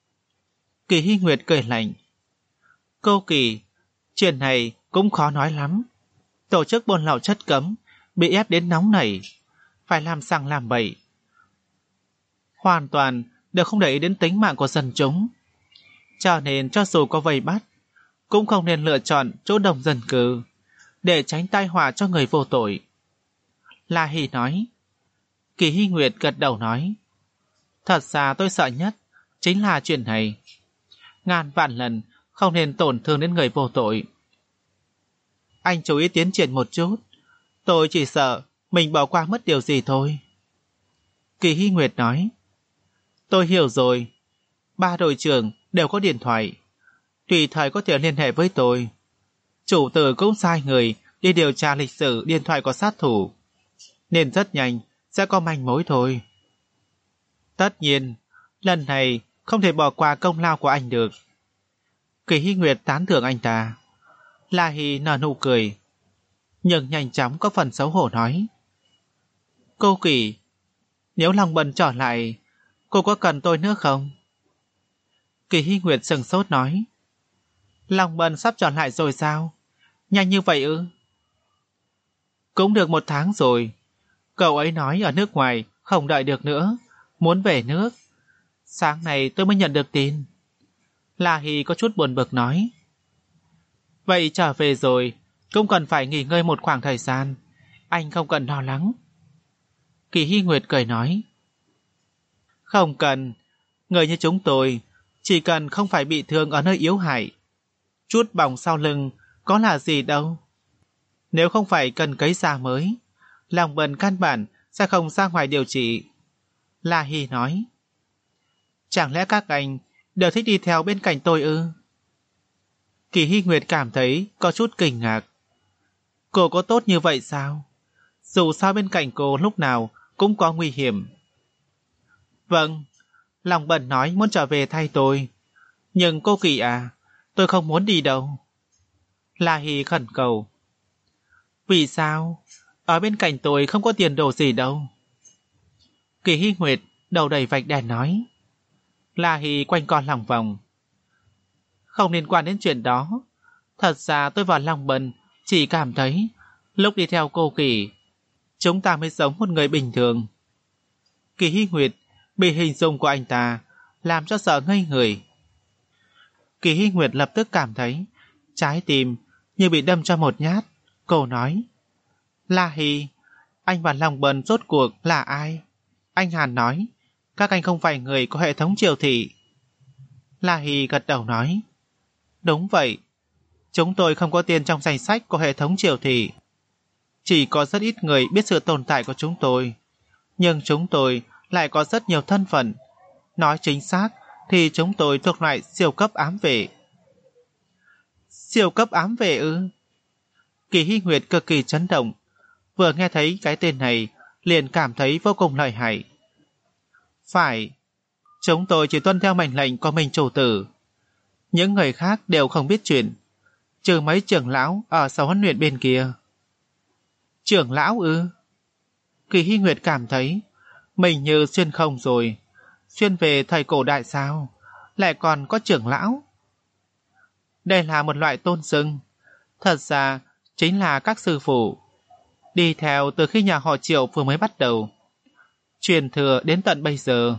Kỳ Hy Nguyệt cười lạnh. Cô Kỳ, chuyện này cũng khó nói lắm. Tổ chức buôn lậu chất cấm bị ép đến nóng nảy, phải làm sằng làm bậy. Hoàn toàn đều không để ý đến tính mạng của dân chúng. Cho nên cho dù có vây bắt, cũng không nên lựa chọn chỗ đông dân cư để tránh tai họa cho người vô tội. La Hy nói. Kỳ Hy Nguyệt gật đầu nói. Thật ra tôi sợ nhất chính là chuyện này. Ngàn vạn lần không nên tổn thương đến người vô tội. Anh chú ý tiến triển một chút. Tôi chỉ sợ mình bỏ qua mất điều gì thôi. Kỳ Hy Nguyệt nói. Tôi hiểu rồi. Ba đội trưởng đều có điện thoại, tùy thời có thể liên hệ với tôi. Chủ tử cũng sai người đi điều tra lịch sử điện thoại của sát thủ, nên rất nhanh sẽ có manh mối thôi. Tất nhiên, lần này không thể bỏ qua công lao của anh được. Kỳ Hy Nguyệt tán thưởng anh ta. La Hy nở nụ cười, nhưng nhanh chóng có phần xấu hổ nói. Cô Kỳ, nếu lòng bần trở lại, cô có cần tôi nữa không? Kỳ Hy Nguyệt sừng sốt nói. Lòng bần sắp trở lại rồi sao? Nhanh như vậy ư? Cũng được một tháng rồi. Cậu ấy nói ở nước ngoài không đợi được nữa, muốn về nước. Sáng nay tôi mới nhận được tin. La Hy có chút buồn bực nói. Vậy trở về rồi cũng cần phải nghỉ ngơi một khoảng thời gian. Anh không cần lo lắng. Kỳ Hy Nguyệt cười nói. Không cần. Người như chúng tôi chỉ cần không phải bị thương ở nơi yếu hại. Chút bỏng sau lưng có là gì đâu. Nếu không phải cần cấy da mới, lòng bần căn bản sẽ không ra ngoài điều trị. La Hy nói. Chẳng lẽ các anh đều thích đi theo bên cạnh tôi ư? Kỳ Hy Nguyệt cảm thấy có chút kinh ngạc. Cô có tốt như vậy sao? Dù sao bên cạnh cô lúc nào cũng có nguy hiểm. Vâng, lòng bần nói muốn trở về thay tôi. Nhưng cô Kỳ à, tôi không muốn đi đâu. La Hy khẩn cầu. Vì sao? Ở bên cạnh tôi không có tiền đồ gì đâu. Kỳ Hy Nguyệt đầu đầy vạch đèn nói. La Hy quanh co lòng vòng. Không liên quan đến chuyện đó. Thật ra tôi và lòng bần chỉ cảm thấy lúc đi theo cô Kỳ, chúng ta mới giống một người bình thường. Kỳ Hy Nguyệt bị hình dung của anh ta làm cho sợ ngây người. Kỳ Hy Nguyệt lập tức cảm thấy trái tim như bị đâm cho một nhát. Cô nói. La Hy, anh và lòng bần rốt cuộc là ai? Anh Hàn nói các anh không phải người có hệ thống triều thị. La Hy gật đầu nói. Đúng vậy, chúng tôi không có tiền trong danh sách của hệ thống triều thị. Chỉ có rất ít người biết sự tồn tại của chúng tôi. Nhưng chúng tôi lại có rất nhiều thân phận. Nói chính xác thì chúng tôi thuộc loại siêu cấp ám vệ. Siêu cấp ám vệ ư? Kỳ Hy Nguyệt cực kỳ chấn động. Vừa nghe thấy cái tên này liền cảm thấy vô cùng lợi hại. Phải, chúng tôi chỉ tuân theo mệnh lệnh của mình chủ tử. Những người khác đều không biết chuyện, trừ mấy trưởng lão ở sở huấn luyện bên kia. Trưởng lão ư? Kỳ Hy Nguyệt cảm thấy mình như xuyên không rồi. Xuyên về thời cổ đại sao? lại còn có trưởng lão. Đây là một loại tôn xưng, thật ra chính là các sư phụ, đi theo từ khi nhà họ Triệu vừa mới bắt đầu, truyền thừa đến tận bây giờ.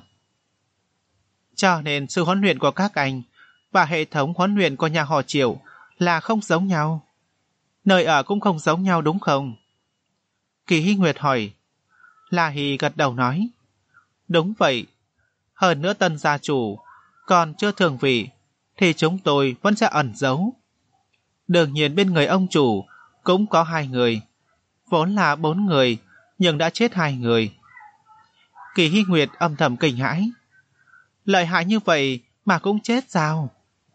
Cho nên sự huấn luyện của các anh và hệ thống huấn luyện của nhà họ Triệu là không giống nhau. Nơi ở cũng không giống nhau đúng không? Kỳ Hy Nguyệt hỏi. La Hy gật đầu nói. Đúng vậy. Hơn nữa tân gia chủ còn chưa thường vị thì chúng tôi vẫn sẽ ẩn giấu. Đương nhiên bên người ông chủ cũng có hai người. Vốn là bốn người nhưng đã chết hai người. Kỳ Hy Nguyệt âm thầm kinh hãi. Lợi hại như vậy mà cũng chết sao?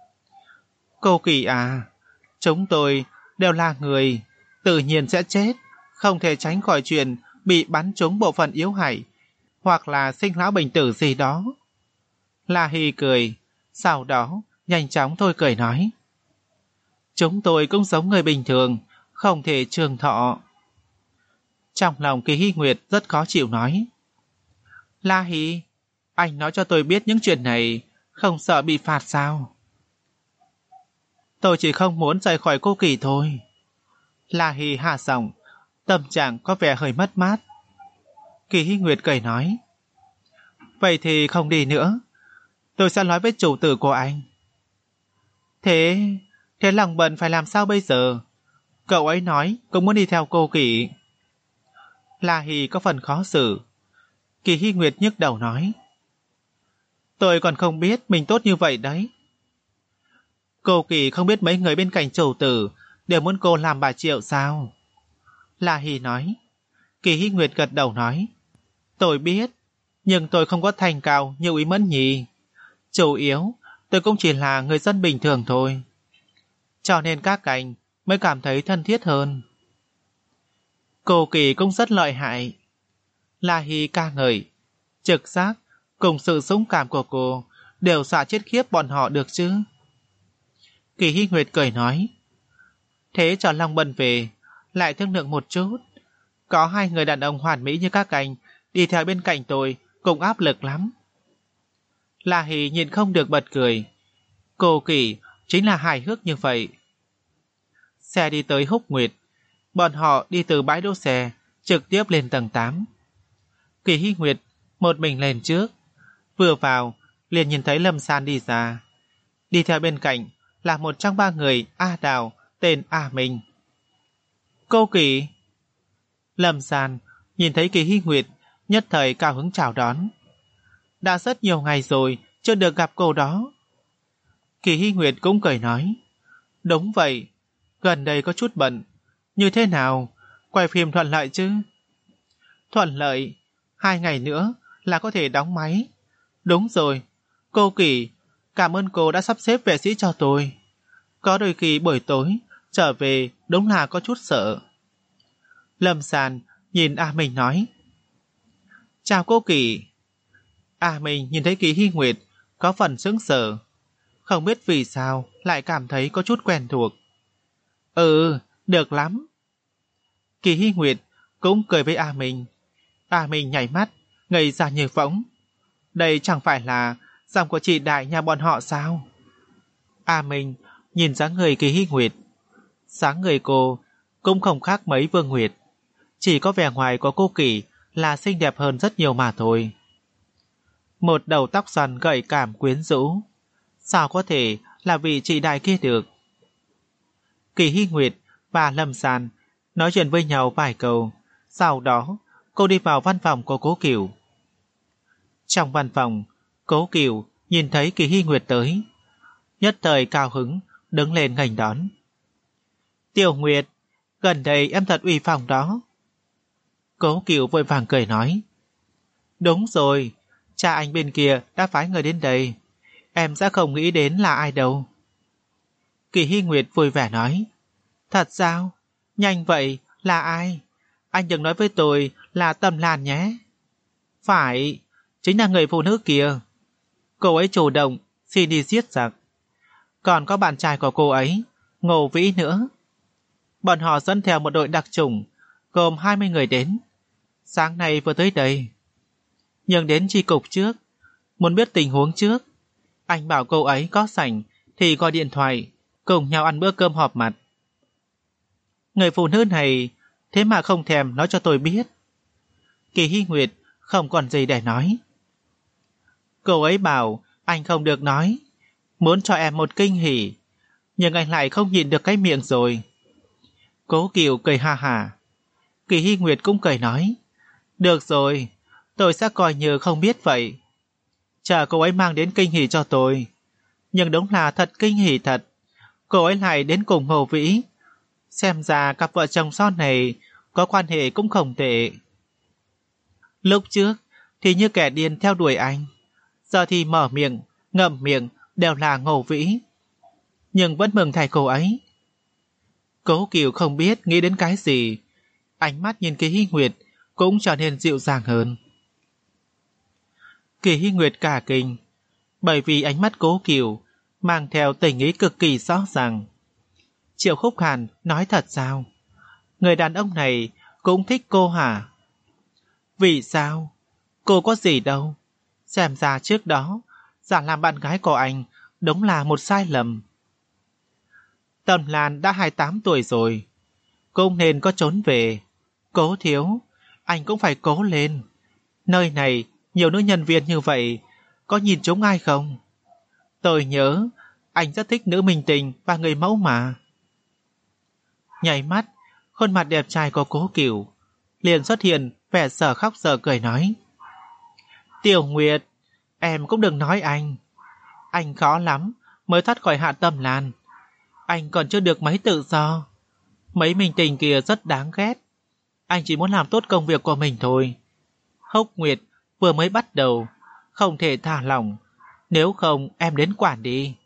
Cô Kỳ à, chúng tôi đều là người, tự nhiên sẽ chết, không thể tránh khỏi chuyện bị bắn trúng bộ phận yếu hại, hoặc là sinh lão bệnh tử gì đó. La Hy cười, sau đó nhanh chóng thôi cười nói. Chúng tôi cũng giống người bình thường, không thể trường thọ. Trong lòng Kỳ Hy Nguyệt rất khó chịu nói. La Hy, anh nói cho tôi biết những chuyện này, không sợ bị phạt sao? Tôi chỉ không muốn rời khỏi cô Kỳ thôi. La Hy hạ giọng, tâm trạng có vẻ hơi mất mát. Kỳ Hy Nguyệt cười nói. Vậy thì không đi nữa. Tôi sẽ nói với chủ tử của anh. Thế, thế lòng bận phải làm sao bây giờ? Cậu ấy nói cũng muốn đi theo cô Kỳ. La Hy có phần khó xử. Kỳ Hy Nguyệt nhức đầu nói. Tôi còn không biết mình tốt như vậy đấy. Cô Kỳ không biết mấy người bên cạnh chủ tử đều muốn cô làm bà Triệu sao? La Hy nói. Kỳ Hy Nguyệt gật đầu nói. Tôi biết, nhưng tôi không có thành cao như Úy Mẫn Nhi. Chủ yếu, tôi cũng chỉ là người dân bình thường thôi. Cho nên các anh mới cảm thấy thân thiết hơn. Cô Kỳ cũng rất lợi hại. La Hy ca ngợi. Trực giác cùng sự dũng cảm của cô đều dọa chết khiếp bọn họ được chứ. Kỳ Hy Nguyệt cười nói. Thế cho Long Bân về, lại thương lượng một chút. Có hai người đàn ông hoàn mỹ như các anh đi theo bên cạnh tôi cũng áp lực lắm. La Hy nhìn không được bật cười. Cô Kỳ chính là hài hước như vậy. Xe đi tới Húc Nguyệt. Bọn họ đi từ bãi đỗ xe trực tiếp lên tầng tám. Kỳ Hy Nguyệt một mình lên trước. Vừa vào liền nhìn thấy Lâm San đi ra. Đi theo bên cạnh là một trong ba người A Đào tên A Minh. Cô Kỳ. Lâm San nhìn thấy Kỳ Hy Nguyệt nhất thời cao hứng chào đón. Đã rất nhiều ngày rồi chưa được gặp cô đó. Kỳ Hy Nguyệt cũng cười nói. Đúng vậy, gần đây có chút bận. Như thế nào, quay phim thuận lợi chứ? Thuận lợi, hai ngày nữa là có thể đóng máy. Đúng rồi, cô Kỳ, cảm ơn cô đã sắp xếp vệ sĩ cho tôi. Có đôi khi buổi tối trở về đúng là có chút sợ. Lâm Sàn nhìn A Minh nói. Chào cô Kỳ. A Minh nhìn thấy Kỳ Hy Nguyệt có phần sững sờ, không biết vì sao lại cảm thấy có chút quen thuộc. Ừ, được lắm. Kỳ Hy Nguyệt cũng cười với A Minh. A Minh nhảy mắt, ngây ra như phỗng. Đây chẳng phải là dòng của chị đại nhà bọn họ sao? A Minh nhìn dáng người Kỳ Hy Nguyệt. Dáng người cô cũng không khác mấy Vương Nguyệt, chỉ có vẻ ngoài của cô Kỳ là xinh đẹp hơn rất nhiều mà thôi. Một đầu tóc xoăn gợi cảm quyến rũ, sao có thể là vị chị đại kia được? Kỳ Hy Nguyệt và Lâm San nói chuyện với nhau vài câu, sau đó cô đi vào văn phòng của Cố Cửu. Trong văn phòng, Cố Cửu nhìn thấy Kỳ Hy Nguyệt tới, nhất thời cao hứng đứng lên nghênh đón. Tiểu Nguyệt, gần đây em thật uy phong đó. Cố Cửu vội vàng cười nói. Đúng rồi, cha anh bên kia đã phái người đến đây, em sẽ không nghĩ đến là ai đâu. Kỳ Hy Nguyệt vui vẻ nói. Thật sao? Nhanh vậy, là ai? Anh đừng nói với tôi là Tâm Lan nhé. Phải, chính là người phụ nữ kia. Cô ấy chủ động xin đi giết giặc. Còn có bạn trai của cô ấy, Ngô Vĩ nữa. Bọn họ dẫn theo một đội đặc chủng gồm hai mươi người đến. Sáng nay vừa tới đây. Nhưng đến chi cục trước, muốn biết tình huống trước. Anh bảo cô ấy có rảnh thì gọi điện thoại, cùng nhau ăn bữa cơm họp mặt. Người phụ nữ này thế mà không thèm nói cho tôi biết. Kỳ Hy Nguyệt không còn gì để nói. Cô ấy bảo anh không được nói, muốn cho em một kinh hỉ, nhưng anh lại không nhịn được cái miệng rồi. Cố Kiều cười ha hả. Kỳ Hy Nguyệt cũng cười nói, được rồi, tôi sẽ coi như không biết vậy. Chờ cô ấy mang đến kinh hỉ cho tôi. Nhưng đúng là thật kinh hỉ thật. Cô ấy lại đến cùng Hồ Vĩ. Xem ra cặp vợ chồng son này có quan hệ cũng không tệ. Lúc trước thì như kẻ điên theo đuổi anh, giờ thì mở miệng, ngậm miệng đều là Hồ Vĩ. Nhưng vẫn mừng thay cô ấy. Cố Kiều không biết nghĩ đến cái gì, ánh mắt nhìn Kỳ Hy Nguyệt cũng trở nên dịu dàng hơn. Kỳ Hy Nguyệt cả kinh, bởi vì ánh mắt Cố Kiều mang theo tình ý cực kỳ rõ ràng. Triệu Khúc Hàn nói thật sao? Người đàn ông này cũng thích cô hả? Vì sao? Cô có gì đâu. Xem ra trước đó giả làm bạn gái của anh đúng là một sai lầm. Tầm Lan đã hai mươi tám tuổi rồi, cũng nên có trốn về. Cố thiếu, anh cũng phải cố lên. Nơi này nhiều nữ nhân viên như vậy, có nhìn chúng ai không? Tôi nhớ anh rất thích nữ minh tinh và người mẫu mà. Nhảy mắt, khuôn mặt đẹp trai của Cố Kiều liền xuất hiện vẻ sở khóc sở cười nói, Tiểu Nguyệt, em cũng đừng nói anh. Anh khó lắm mới thoát khỏi Hạ Tầm Lan. Anh còn chưa được mấy tự do. Mấy minh tinh kia rất đáng ghét. Anh chỉ muốn làm tốt công việc của mình thôi. Hốc Nguyệt vừa mới bắt đầu, không thể thả lỏng. Nếu không em đến quản đi.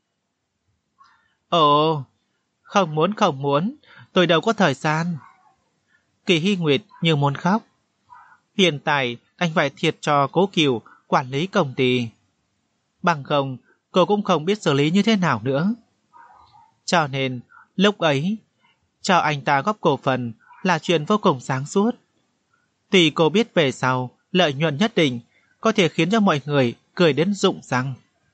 Ồ, không muốn không muốn, tôi đâu có thời gian. Kỳ Hy Nguyệt như muốn khóc. Hiện tại anh phải thiệt cho Cố Kiều quản lý công ty. Bằng không, cô cũng không biết xử lý như thế nào nữa. Cho nên, lúc ấy, cho anh ta góp cổ phần là chuyện vô cùng sáng suốt. Tuy cô biết về sau, lợi nhuận nhất định có thể khiến cho mọi người cười đến rụng răng.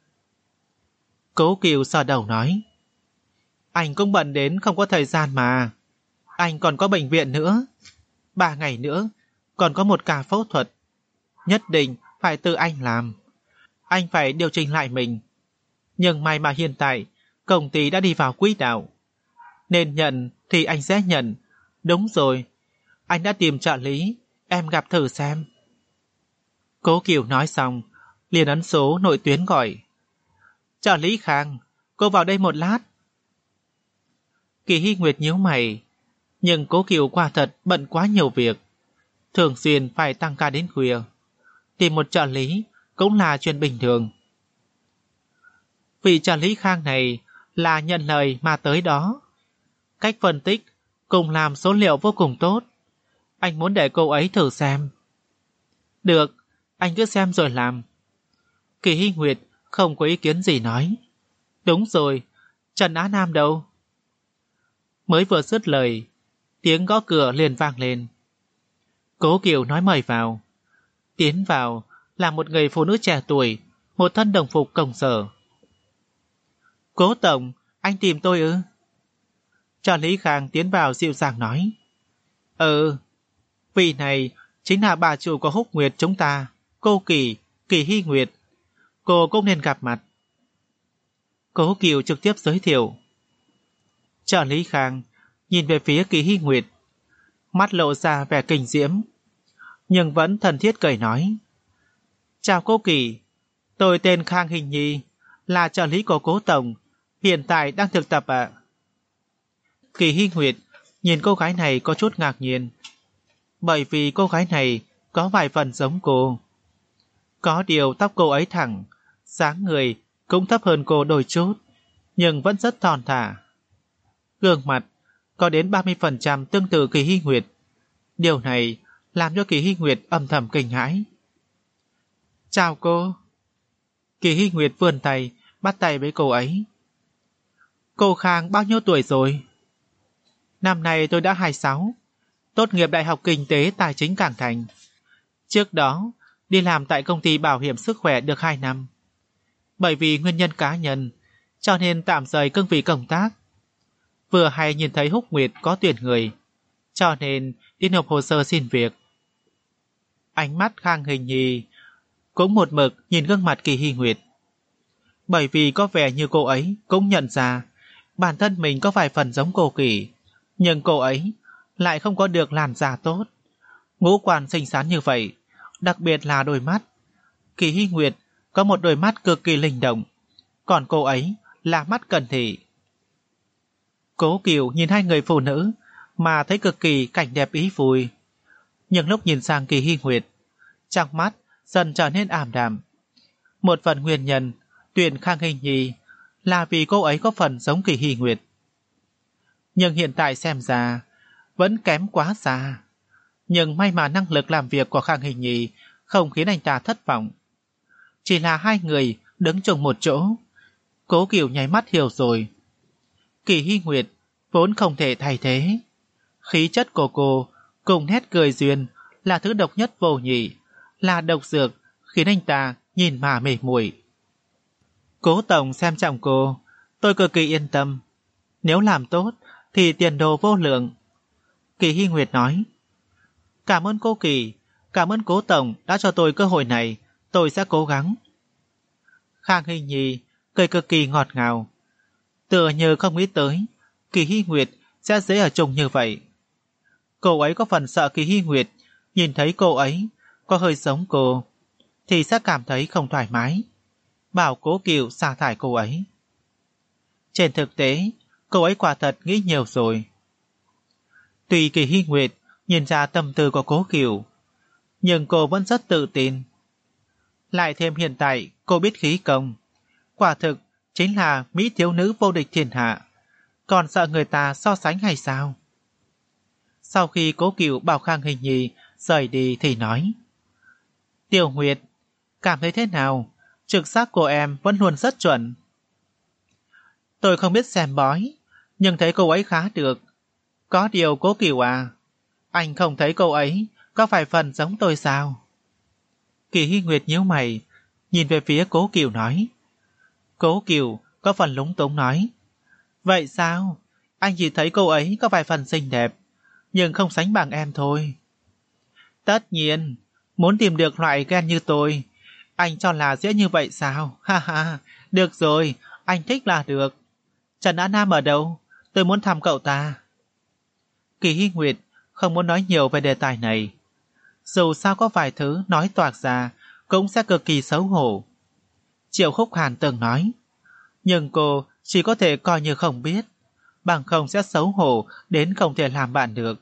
Cố Kiều sờ đầu nói, anh cũng bận đến không có thời gian mà. Anh còn có bệnh viện nữa. Ba ngày nữa, còn có một ca phẫu thuật. Nhất định phải tự anh làm. Anh phải điều chỉnh lại mình. Nhưng may mà hiện tại, công ty đã đi vào quỹ đạo. Nên nhận thì anh sẽ nhận. Đúng rồi, anh đã tìm trợ lý, em gặp thử xem. Cố Kiều nói xong, liền ấn số nội tuyến gọi. Trợ lý Khang, cô vào đây một lát. Kỳ Hy Nguyệt nhíu mày, nhưng Cố Kiều quả thật bận quá nhiều việc, thường xuyên phải tăng ca đến khuya. Tìm một trợ lý cũng là chuyện bình thường. Vị trợ lý Khang này là nhận lời mà tới đó. Cách phân tích cùng làm số liệu vô cùng tốt. Anh muốn để cô ấy thử xem. Được, anh cứ xem rồi làm. Kỳ Hy Nguyệt không có ý kiến gì nói. Đúng rồi, Trần Á Nam đâu? Mới vừa dứt lời, tiếng gõ cửa liền vang lên. Cố Kiều nói mời vào. Tiến vào là một người phụ nữ trẻ tuổi, một thân đồng phục công sở. Cố tổng, anh tìm tôi ư? Trợ lý Khang tiến vào dịu dàng nói. Ừ, vị này chính là bà chủ của Húc Nguyệt chúng ta, cô Kỳ, Kỳ Hy Nguyệt. Cô cũng nên gặp mặt. Cố Kiều trực tiếp giới thiệu. Trợ lý Khang nhìn về phía Kỳ Hy Nguyệt, mắt lộ ra vẻ kinh diễm, nhưng vẫn thân thiết cười nói. Chào cô Kỳ, tôi tên Khang Hình Nhi, là trợ lý của Cố tổng, hiện tại đang thực tập ạ. Kỳ Hy Nguyệt nhìn cô gái này có chút ngạc nhiên, bởi vì cô gái này có vài phần giống cô. Có điều tóc cô ấy thẳng, dáng người cũng thấp hơn cô đôi chút, nhưng vẫn rất thon thả. Gương mặt có đến ba mươi phần trăm tương tự Kỳ Hy Nguyệt. Điều này làm cho Kỳ Hy Nguyệt âm thầm kinh hãi. Chào cô. Kỳ Hy Nguyệt vươn tay, bắt tay với cô ấy. Cô Khang bao nhiêu tuổi rồi? Năm nay tôi đã hai mươi sáu, tốt nghiệp Đại học Kinh tế Tài chính Cảng Thành. Trước đó, đi làm tại công ty bảo hiểm sức khỏe được hai năm. Bởi vì nguyên nhân cá nhân, cho nên tạm rời cương vị công tác. Vừa hay nhìn thấy Húc Nguyệt có tuyển người, cho nên đi nộp hồ sơ xin việc. Ánh mắt Khang Hình Nhi cũng một mực nhìn gương mặt Kỳ Hy Nguyệt. Bởi vì có vẻ như cô ấy cũng nhận ra bản thân mình có vài phần giống cô Kỳ, nhưng cô ấy lại không có được làn da tốt, ngũ quan xinh xắn như vậy, đặc biệt là đôi mắt. Kỳ Hy Nguyệt có một đôi mắt cực kỳ linh động, còn cô ấy là mắt cận thị. Cố Kiều nhìn hai người phụ nữ mà thấy cực kỳ cảnh đẹp ý vui, nhưng lúc nhìn sang Kỳ Hy Nguyệt, trong mắt dần trở nên ảm đạm. Một phần nguyên nhân tuyển Khang Hình Nhi là vì cô ấy có phần giống Kỳ Hy Nguyệt, nhưng hiện tại xem ra vẫn kém quá xa. Nhưng may mà năng lực làm việc của Khang Hình Nhi không khiến anh ta thất vọng. Chỉ là hai người đứng chung một chỗ, Cố Kiều nháy mắt hiểu rồi. Kỳ Hy Nguyệt vốn không thể thay thế. Khí chất của cô cùng nét cười duyên là thứ độc nhất vô nhị, là độc dược khiến anh ta nhìn mà mê muội. Cố tổng xem trọng cô, tôi cực kỳ yên tâm. Nếu làm tốt thì tiền đồ vô lượng. Kỳ Hy Nguyệt nói. Cảm ơn cô Kỳ, cảm ơn cố tổng đã cho tôi cơ hội này, tôi sẽ cố gắng. Khang Hình Nhi cười cực kỳ ngọt ngào, tựa như không nghĩ tới Kỳ Hy Nguyệt sẽ dễ ở chung như vậy. Cô ấy có phần sợ Kỳ Hy Nguyệt nhìn thấy cô ấy có hơi giống cô thì sẽ cảm thấy không thoải mái, bảo Cố Kiều sa thải cô ấy. Trên thực tế, cô ấy quả thật nghĩ nhiều rồi. Tuy Kỳ Hy Nguyệt nhìn ra tâm tư của Cố Kiều, nhưng cô vẫn rất tự tin. Lại thêm hiện tại cô biết khí công, quả thực chính là mỹ thiếu nữ vô địch thiên hạ, còn sợ người ta so sánh hay sao? Sau khi Cố Kiều bảo Khang Hình Nhi rời đi thì nói: Tiểu Nguyệt, cảm thấy thế nào? Trực giác của em vẫn luôn rất chuẩn. Tôi không biết xem bói, nhưng thấy cô ấy khá được. Có điều Cố Kiều à, anh không thấy cô ấy có vài phần giống tôi sao? Kỳ Hy Nguyệt nhíu mày, nhìn về phía Cố Kiều nói. Cố Kiều có phần lúng túng nói. Vậy sao? Anh chỉ thấy cô ấy có vài phần xinh đẹp, nhưng không sánh bằng em thôi. Tất nhiên, muốn tìm được loại ghen như tôi, anh cho là dễ như vậy sao? Ha ha, được rồi, anh thích là được. Trần Á Nam ở đâu? Tôi muốn thăm cậu ta. Kỳ Hy Nguyệt không muốn nói nhiều về đề tài này. Dù sao có vài thứ nói toạc ra cũng sẽ cực kỳ xấu hổ. Triệu Khúc Hàn từng nói, nhưng cô chỉ có thể coi như không biết, bằng không sẽ xấu hổ đến không thể làm bạn được.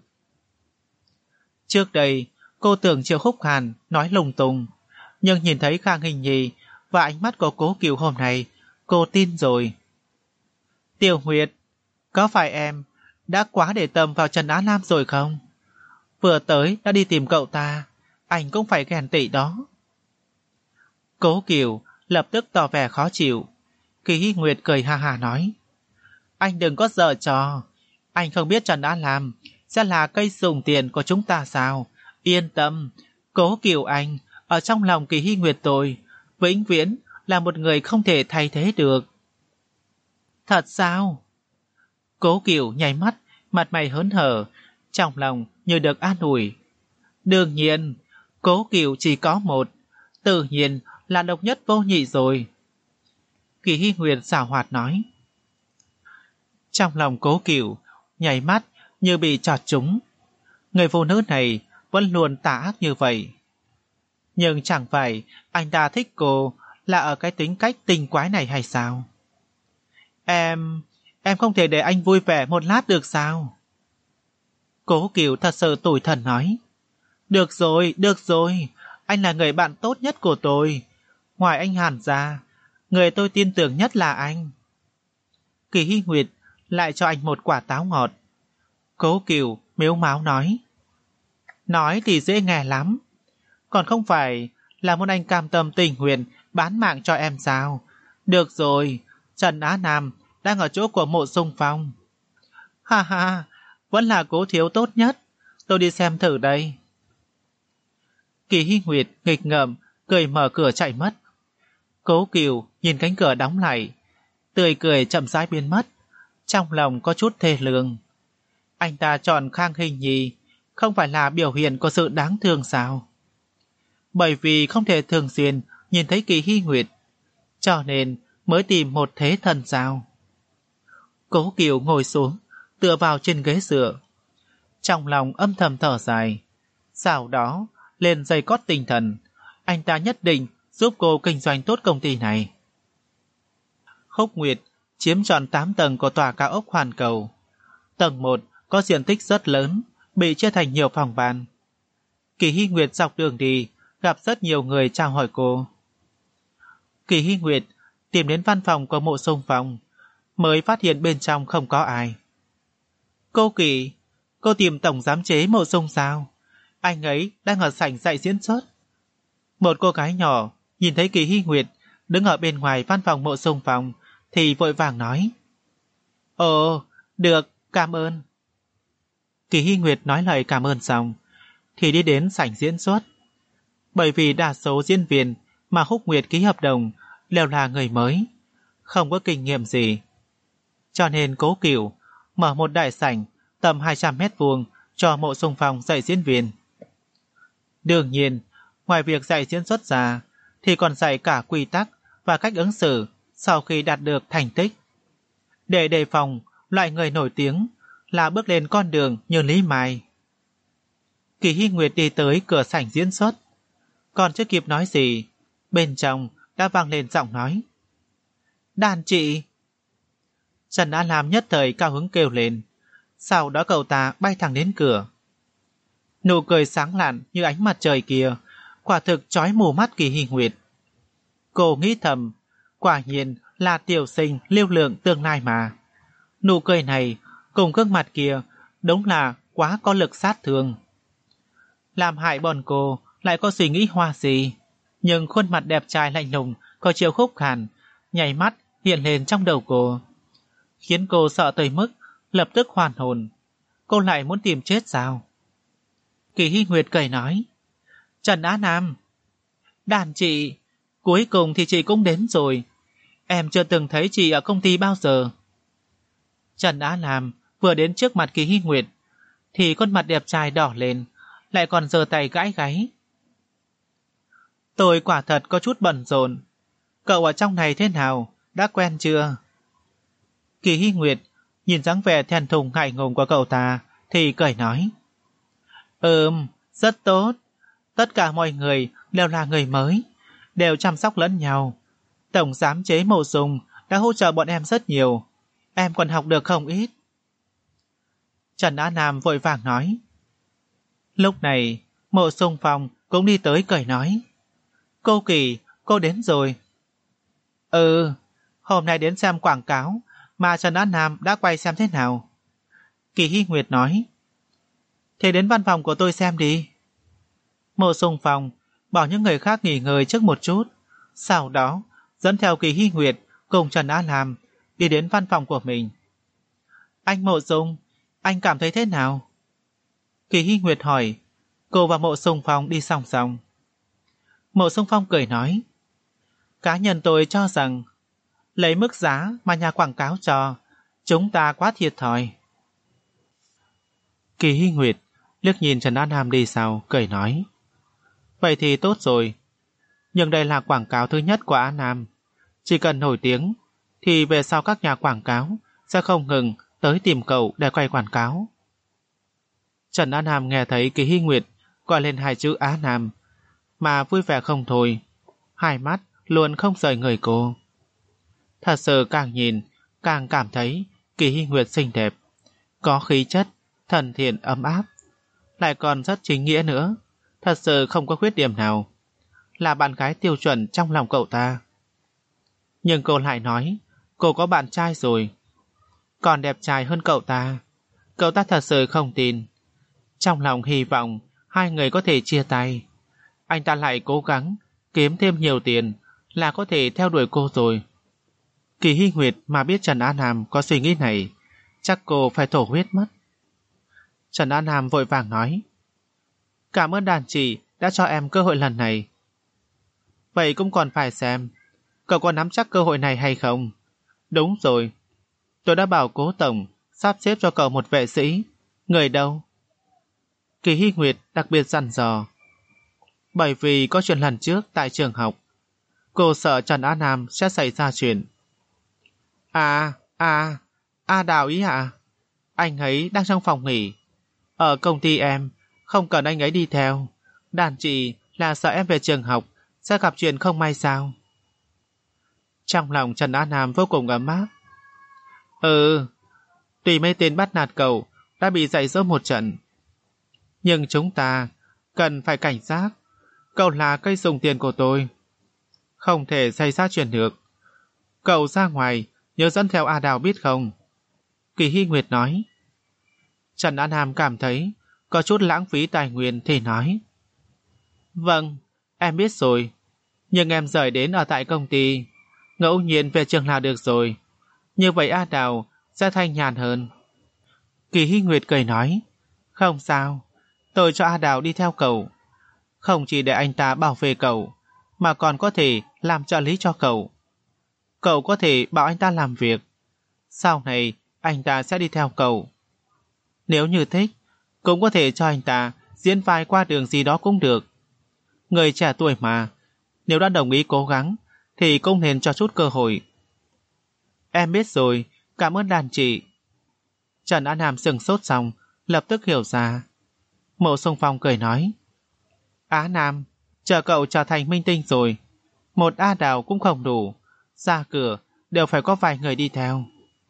Trước đây, cô tưởng Triệu Khúc Hàn nói lung tung, nhưng nhìn thấy Khang Hình Nhi và ánh mắt của Cố Kiều hôm nay, cô tin rồi. Tiểu Nguyệt, có phải em đã quá để tâm vào Trần Á Nam rồi không? Vừa tới đã đi tìm cậu ta, anh cũng phải ghen tị đó. Cố Kiều lập tức tỏ vẻ khó chịu. Kỳ Hy Nguyệt cười ha ha nói, anh đừng có giở trò, anh không biết Trần Á Nam sẽ là cây dùng tiền của chúng ta sao? Yên tâm, Cố Kiều anh ở trong lòng Kỳ Hy Nguyệt tôi vĩnh viễn là một người không thể thay thế được. Thật sao? Cố Kiều nháy mắt, mặt mày hớn hở, trong lòng như được an ủi. Đương nhiên, Cố Kiều chỉ có một, tự nhiên là độc nhất vô nhị rồi. Kỳ Hy Nguyệt xảo hoạt nói. Trong lòng Cố Kiều nháy mắt như bị chọt trúng. Người phụ nữ này vẫn luôn tà ác như vậy. Nhưng chẳng phải anh ta thích cô là ở cái tính cách tinh quái này hay sao? Em... em không thể để anh vui vẻ một lát được sao? Cố Kiều thật sự tủi thân nói. Được rồi, được rồi, anh là người bạn tốt nhất của tôi. Ngoài anh Hàn ra, người tôi tin tưởng nhất là anh. Kỳ Hy Nguyệt lại cho anh một quả táo ngọt. Cố Kiều mếu máo nói. Nói thì dễ nghe lắm, còn không phải là muốn anh cam tâm tình nguyện bán mạng cho em sao? Được rồi, Trần Á Nam đang ở chỗ của Mộ Xung Phong. Ha ha, vẫn là Cố thiếu tốt nhất, tôi đi xem thử đây. Kỳ Hy Nguyệt nghịch ngợm cười mở cửa chạy mất. Cố Cửu nhìn cánh cửa đóng lại, tươi cười chậm rãi biến mất, trong lòng có chút thê lương. Anh ta chọn Khang Hình Nhi không phải là biểu hiện của sự đáng thương sao? Bởi vì không thể thường xuyên nhìn thấy Kỳ Hy Nguyệt, cho nên mới tìm một thế thần sao? Cố Cửu ngồi xuống, tựa vào trên ghế dựa, trong lòng âm thầm thở dài. Sau đó lên dây cót tinh thần, anh ta nhất định giúp cô kinh doanh tốt công ty này. Khúc Nguyệt chiếm trọn tám tầng của tòa cao ốc Hoàn Cầu. Tầng một có diện tích rất lớn, bị chia thành nhiều phòng ban. Kỳ Hy Nguyệt dọc đường đi gặp rất nhiều người chào hỏi cô. Kỳ Hy Nguyệt tìm đến văn phòng của Mộ Sung Phong, mới phát hiện bên trong không có ai. Cô Kỳ, cô tìm tổng giám chế Mộ Sung sao? Anh ấy đang ở sảnh dạy diễn xuất. Một cô gái nhỏ nhìn thấy Kỳ Hy Nguyệt đứng ở bên ngoài văn phòng Mộ Sung Phong thì vội vàng nói: Ồ, được, cảm ơn. Kỳ Hy Nguyệt nói lời cảm ơn xong thì đi đến sảnh diễn xuất. Bởi vì đa số diễn viên mà Khúc Nguyệt ký hợp đồng đều là người mới, không có kinh nghiệm gì, cho nên Cố Cửu mở một đại sảnh tầm hai trăm mét vuông cho Mộ Sung Phong dạy diễn viên. Đương nhiên, ngoài việc dạy diễn xuất ra thì còn dạy cả quy tắc và cách ứng xử sau khi đạt được thành tích, để đề phòng loại người nổi tiếng là bước lên con đường như Lý Mai. Kỳ Hy Nguyệt đi tới cửa sảnh diễn xuất, còn chưa kịp nói gì, bên trong đã vang lên giọng nói: Đàn chị! Trần Á Lam nhất thời cao hứng kêu lên, sau đó cậu ta bay thẳng đến cửa. Nụ cười sáng lạn như ánh mặt trời kia quả thực chói mù mắt Kỳ Hy Nguyệt. Cô nghĩ thầm, quả nhiên là tiểu sinh lưu lượng tương lai mà. Nụ cười này cùng gương mặt kia đúng là quá có lực sát thương. Làm hại bọn cô lại có suy nghĩ hoa gì, nhưng khuôn mặt đẹp trai lạnh lùng có chiều khúc khàn nhảy mắt hiện lên trong đầu cô, khiến cô sợ tới mức lập tức hoàn hồn. Cô lại muốn tìm chết sao? Kỳ Hy Nguyệt cười nói: Trần Á Nam, đàn chị, cuối cùng thì chị cũng đến rồi. Em chưa từng thấy chị ở công ty bao giờ. Trần Á Nam vừa đến trước mặt Kỳ Hy Nguyệt thì khuôn mặt đẹp trai đỏ lên, lại còn giơ tay gãi gáy. Tôi quả thật có chút bận rộn. Cậu ở trong này thế nào? Đã quen chưa? Kỳ Hy Nguyệt nhìn dáng vẻ thẹn thùng ngại ngùng của cậu ta thì cười nói: Ừm, rất tốt. Tất cả mọi người đều là người mới, đều chăm sóc lẫn nhau. Tổng giám chế Mộ Sung đã hỗ trợ bọn em rất nhiều, em còn học được không ít. Trần Á Nam vội vàng nói. Lúc này Mộ Sung Phong cũng đi tới cười nói: Cô Kỳ, cô đến rồi. Ừ, hôm nay đến xem quảng cáo mà Trần Á Nam đã quay xem thế nào. Kỳ Hy Nguyệt nói: Thế đến văn phòng của tôi xem đi. Mộ Sung Phong bảo những người khác nghỉ ngơi trước một chút, sau đó dẫn theo Kỳ Hy Nguyệt cùng Trần Á Nam đi đến văn phòng của mình. Anh Mộ Sung, anh cảm thấy thế nào? Kỳ Hy Nguyệt hỏi. Cô và Mộ Sung Phong đi song song. Mộ Sung Phong cười nói: Cá nhân tôi cho rằng lấy mức giá mà nhà quảng cáo cho, chúng ta quá thiệt thòi. Kỳ Hy Nguyệt liếc nhìn Trần Á Nam đi sau, cười nói: Vậy thì tốt rồi, nhưng đây là quảng cáo thứ nhất của Á Nam. Chỉ cần nổi tiếng thì về sau các nhà quảng cáo sẽ không ngừng tới tìm cậu để quay quảng cáo. Trần Á Nam nghe thấy Kỳ Hy Nguyệt gọi lên hai chữ Á Nam mà vui vẻ không thôi, hai mắt luôn không rời người cô. Thật sự càng nhìn càng cảm thấy Kỳ Hy Nguyệt xinh đẹp, có khí chất, thân thiện ấm áp, lại còn rất chính nghĩa nữa, thật sự không có khuyết điểm nào, là bạn gái tiêu chuẩn trong lòng cậu ta. Nhưng cô lại nói cô có bạn trai rồi, còn đẹp trai hơn cậu ta. Cậu ta thật sự không tin. Trong lòng hy vọng hai người có thể chia tay. Anh ta lại cố gắng kiếm thêm nhiều tiền là có thể theo đuổi cô rồi. Kỳ Hy Nguyệt mà biết Trần Á Nam có suy nghĩ này, chắc cô phải thổ huyết mất. Trần Á Nam vội vàng nói: Cảm ơn đàn chị đã cho em cơ hội lần này. Vậy cũng còn phải xem cậu có nắm chắc cơ hội này hay không? Đúng rồi, tôi đã bảo Cố tổng sắp xếp cho cậu một vệ sĩ. Người đâu? Kỳ Hy Nguyệt đặc biệt dặn dò. Bởi vì có chuyện lần trước tại trường học, cô sợ Trần Á Nam sẽ xảy ra chuyện. À, à, A Đào ý ạ? Anh ấy đang trong phòng nghỉ. Ở công ty em, không cần anh ấy đi theo. Đàn chị là sợ em về trường học sẽ gặp chuyện không may sao? Trong lòng Trần Á Nam vô cùng ấm áp. Ừ, tuy mấy tên bắt nạt cậu đã bị dạy dỗ một trận, nhưng chúng ta cần phải cảnh giác. Cậu là cây dùng tiền của tôi, không thể xảy ra chuyện được. Cậu ra ngoài nhớ dẫn theo A Đào biết không? Kỳ Hy Nguyệt nói. Trần An Hàm cảm thấy có chút lãng phí tài nguyên thì nói. Vâng, em biết rồi. Nhưng em rời đến ở tại công ty, ngẫu nhiên về trường là được rồi. Như vậy A Đào sẽ thanh nhàn hơn. Kỳ Hy Nguyệt cười nói. Không sao, tôi cho A Đào đi theo cậu. Không chỉ để anh ta bảo vệ cậu, mà còn có thể làm trợ lý cho cậu. Cậu có thể bảo anh ta làm việc. Sau này anh ta sẽ đi theo cậu. Nếu như thích, cũng có thể cho anh ta diễn vai qua đường gì đó cũng được. Người trẻ tuổi mà, nếu đã đồng ý cố gắng thì cũng nên cho chút cơ hội. Em biết rồi, cảm ơn đàn chị. Trần An Hàm sừng sốt xong, lập tức hiểu ra. Mộ Sung Phong cười nói. Á Nam, chờ cậu trở thành minh tinh rồi, một A Đào cũng không đủ, ra cửa đều phải có vài người đi theo.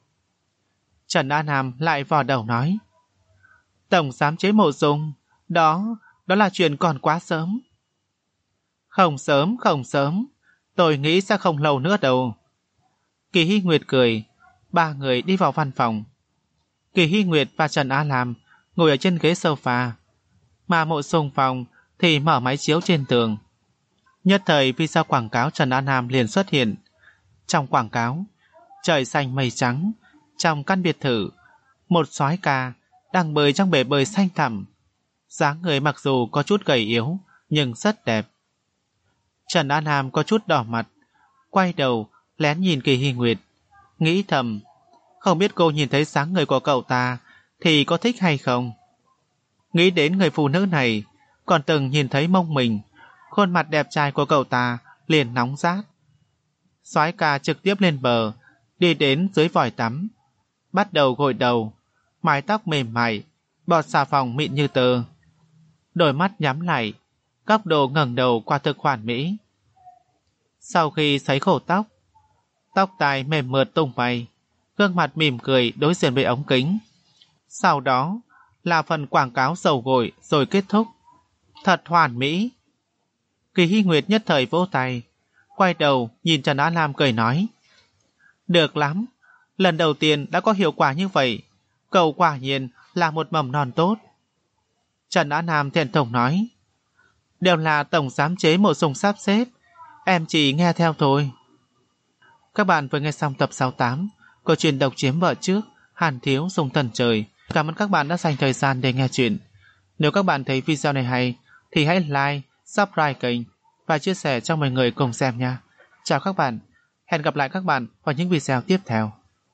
Trần An Hàm lại vò đầu nói. Tổng giám chế Mộ Dung, đó, đó là chuyện còn quá sớm. Không sớm, không sớm, tôi nghĩ sẽ không lâu nữa đâu. Kỳ Hy Nguyệt cười, ba người đi vào văn phòng. Kỳ Hy Nguyệt và Trần Á Lam ngồi ở trên ghế sofa, mà Mộ Sung Phong thì mở máy chiếu trên tường. Nhất thời video quảng cáo Trần Á Nam liền xuất hiện. Trong quảng cáo, trời xanh mây trắng, trong căn biệt thự, một soái ca đang bơi trong bể bơi xanh thẳm. Dáng người mặc dù có chút gầy yếu, nhưng rất đẹp. Trần Á Nam có chút đỏ mặt, quay đầu lén nhìn Kỳ Hy Nguyệt, nghĩ thầm, không biết cô nhìn thấy dáng người của cậu ta thì có thích hay không. Nghĩ đến người phụ nữ này, còn từng nhìn thấy mông mình, khuôn mặt đẹp trai của cậu ta liền nóng rát. Soái ca trực tiếp lên bờ, đi đến dưới vòi tắm, bắt đầu gội đầu, mái tóc mềm mại, bọt xà phòng mịn như tơ. Đôi mắt nhắm lại, góc độ ngẩng đầu quả thực hoàn mỹ. Sau khi sấy khổ tóc, tóc tai mềm mượt tung bay, gương mặt mỉm cười đối diện với ống kính. Sau đó là phần quảng cáo dầu gội rồi kết thúc. Thật hoàn mỹ. Kỳ Hy Nguyệt nhất thời vỗ tay, quay đầu nhìn Trần Á Lam cười nói. Được lắm, lần đầu tiên đã có hiệu quả như vậy, cậu quả nhiên là một mầm non tốt. Trần Á Lam thiện thổng nói. Đều là tổng giám chế Mộ Dung sắp xếp, em chỉ nghe theo thôi. Các bạn vừa nghe xong tập sáu mươi tám của truyện Độc Chiếm Vợ Trước, Hàn Thiếu Dung Thần Trời. Cảm ơn các bạn đã dành thời gian để nghe chuyện. Nếu các bạn thấy video này hay thì hãy like, subscribe kênh và chia sẻ cho mọi người cùng xem nha. Chào các bạn, hẹn gặp lại các bạn vào những video tiếp theo.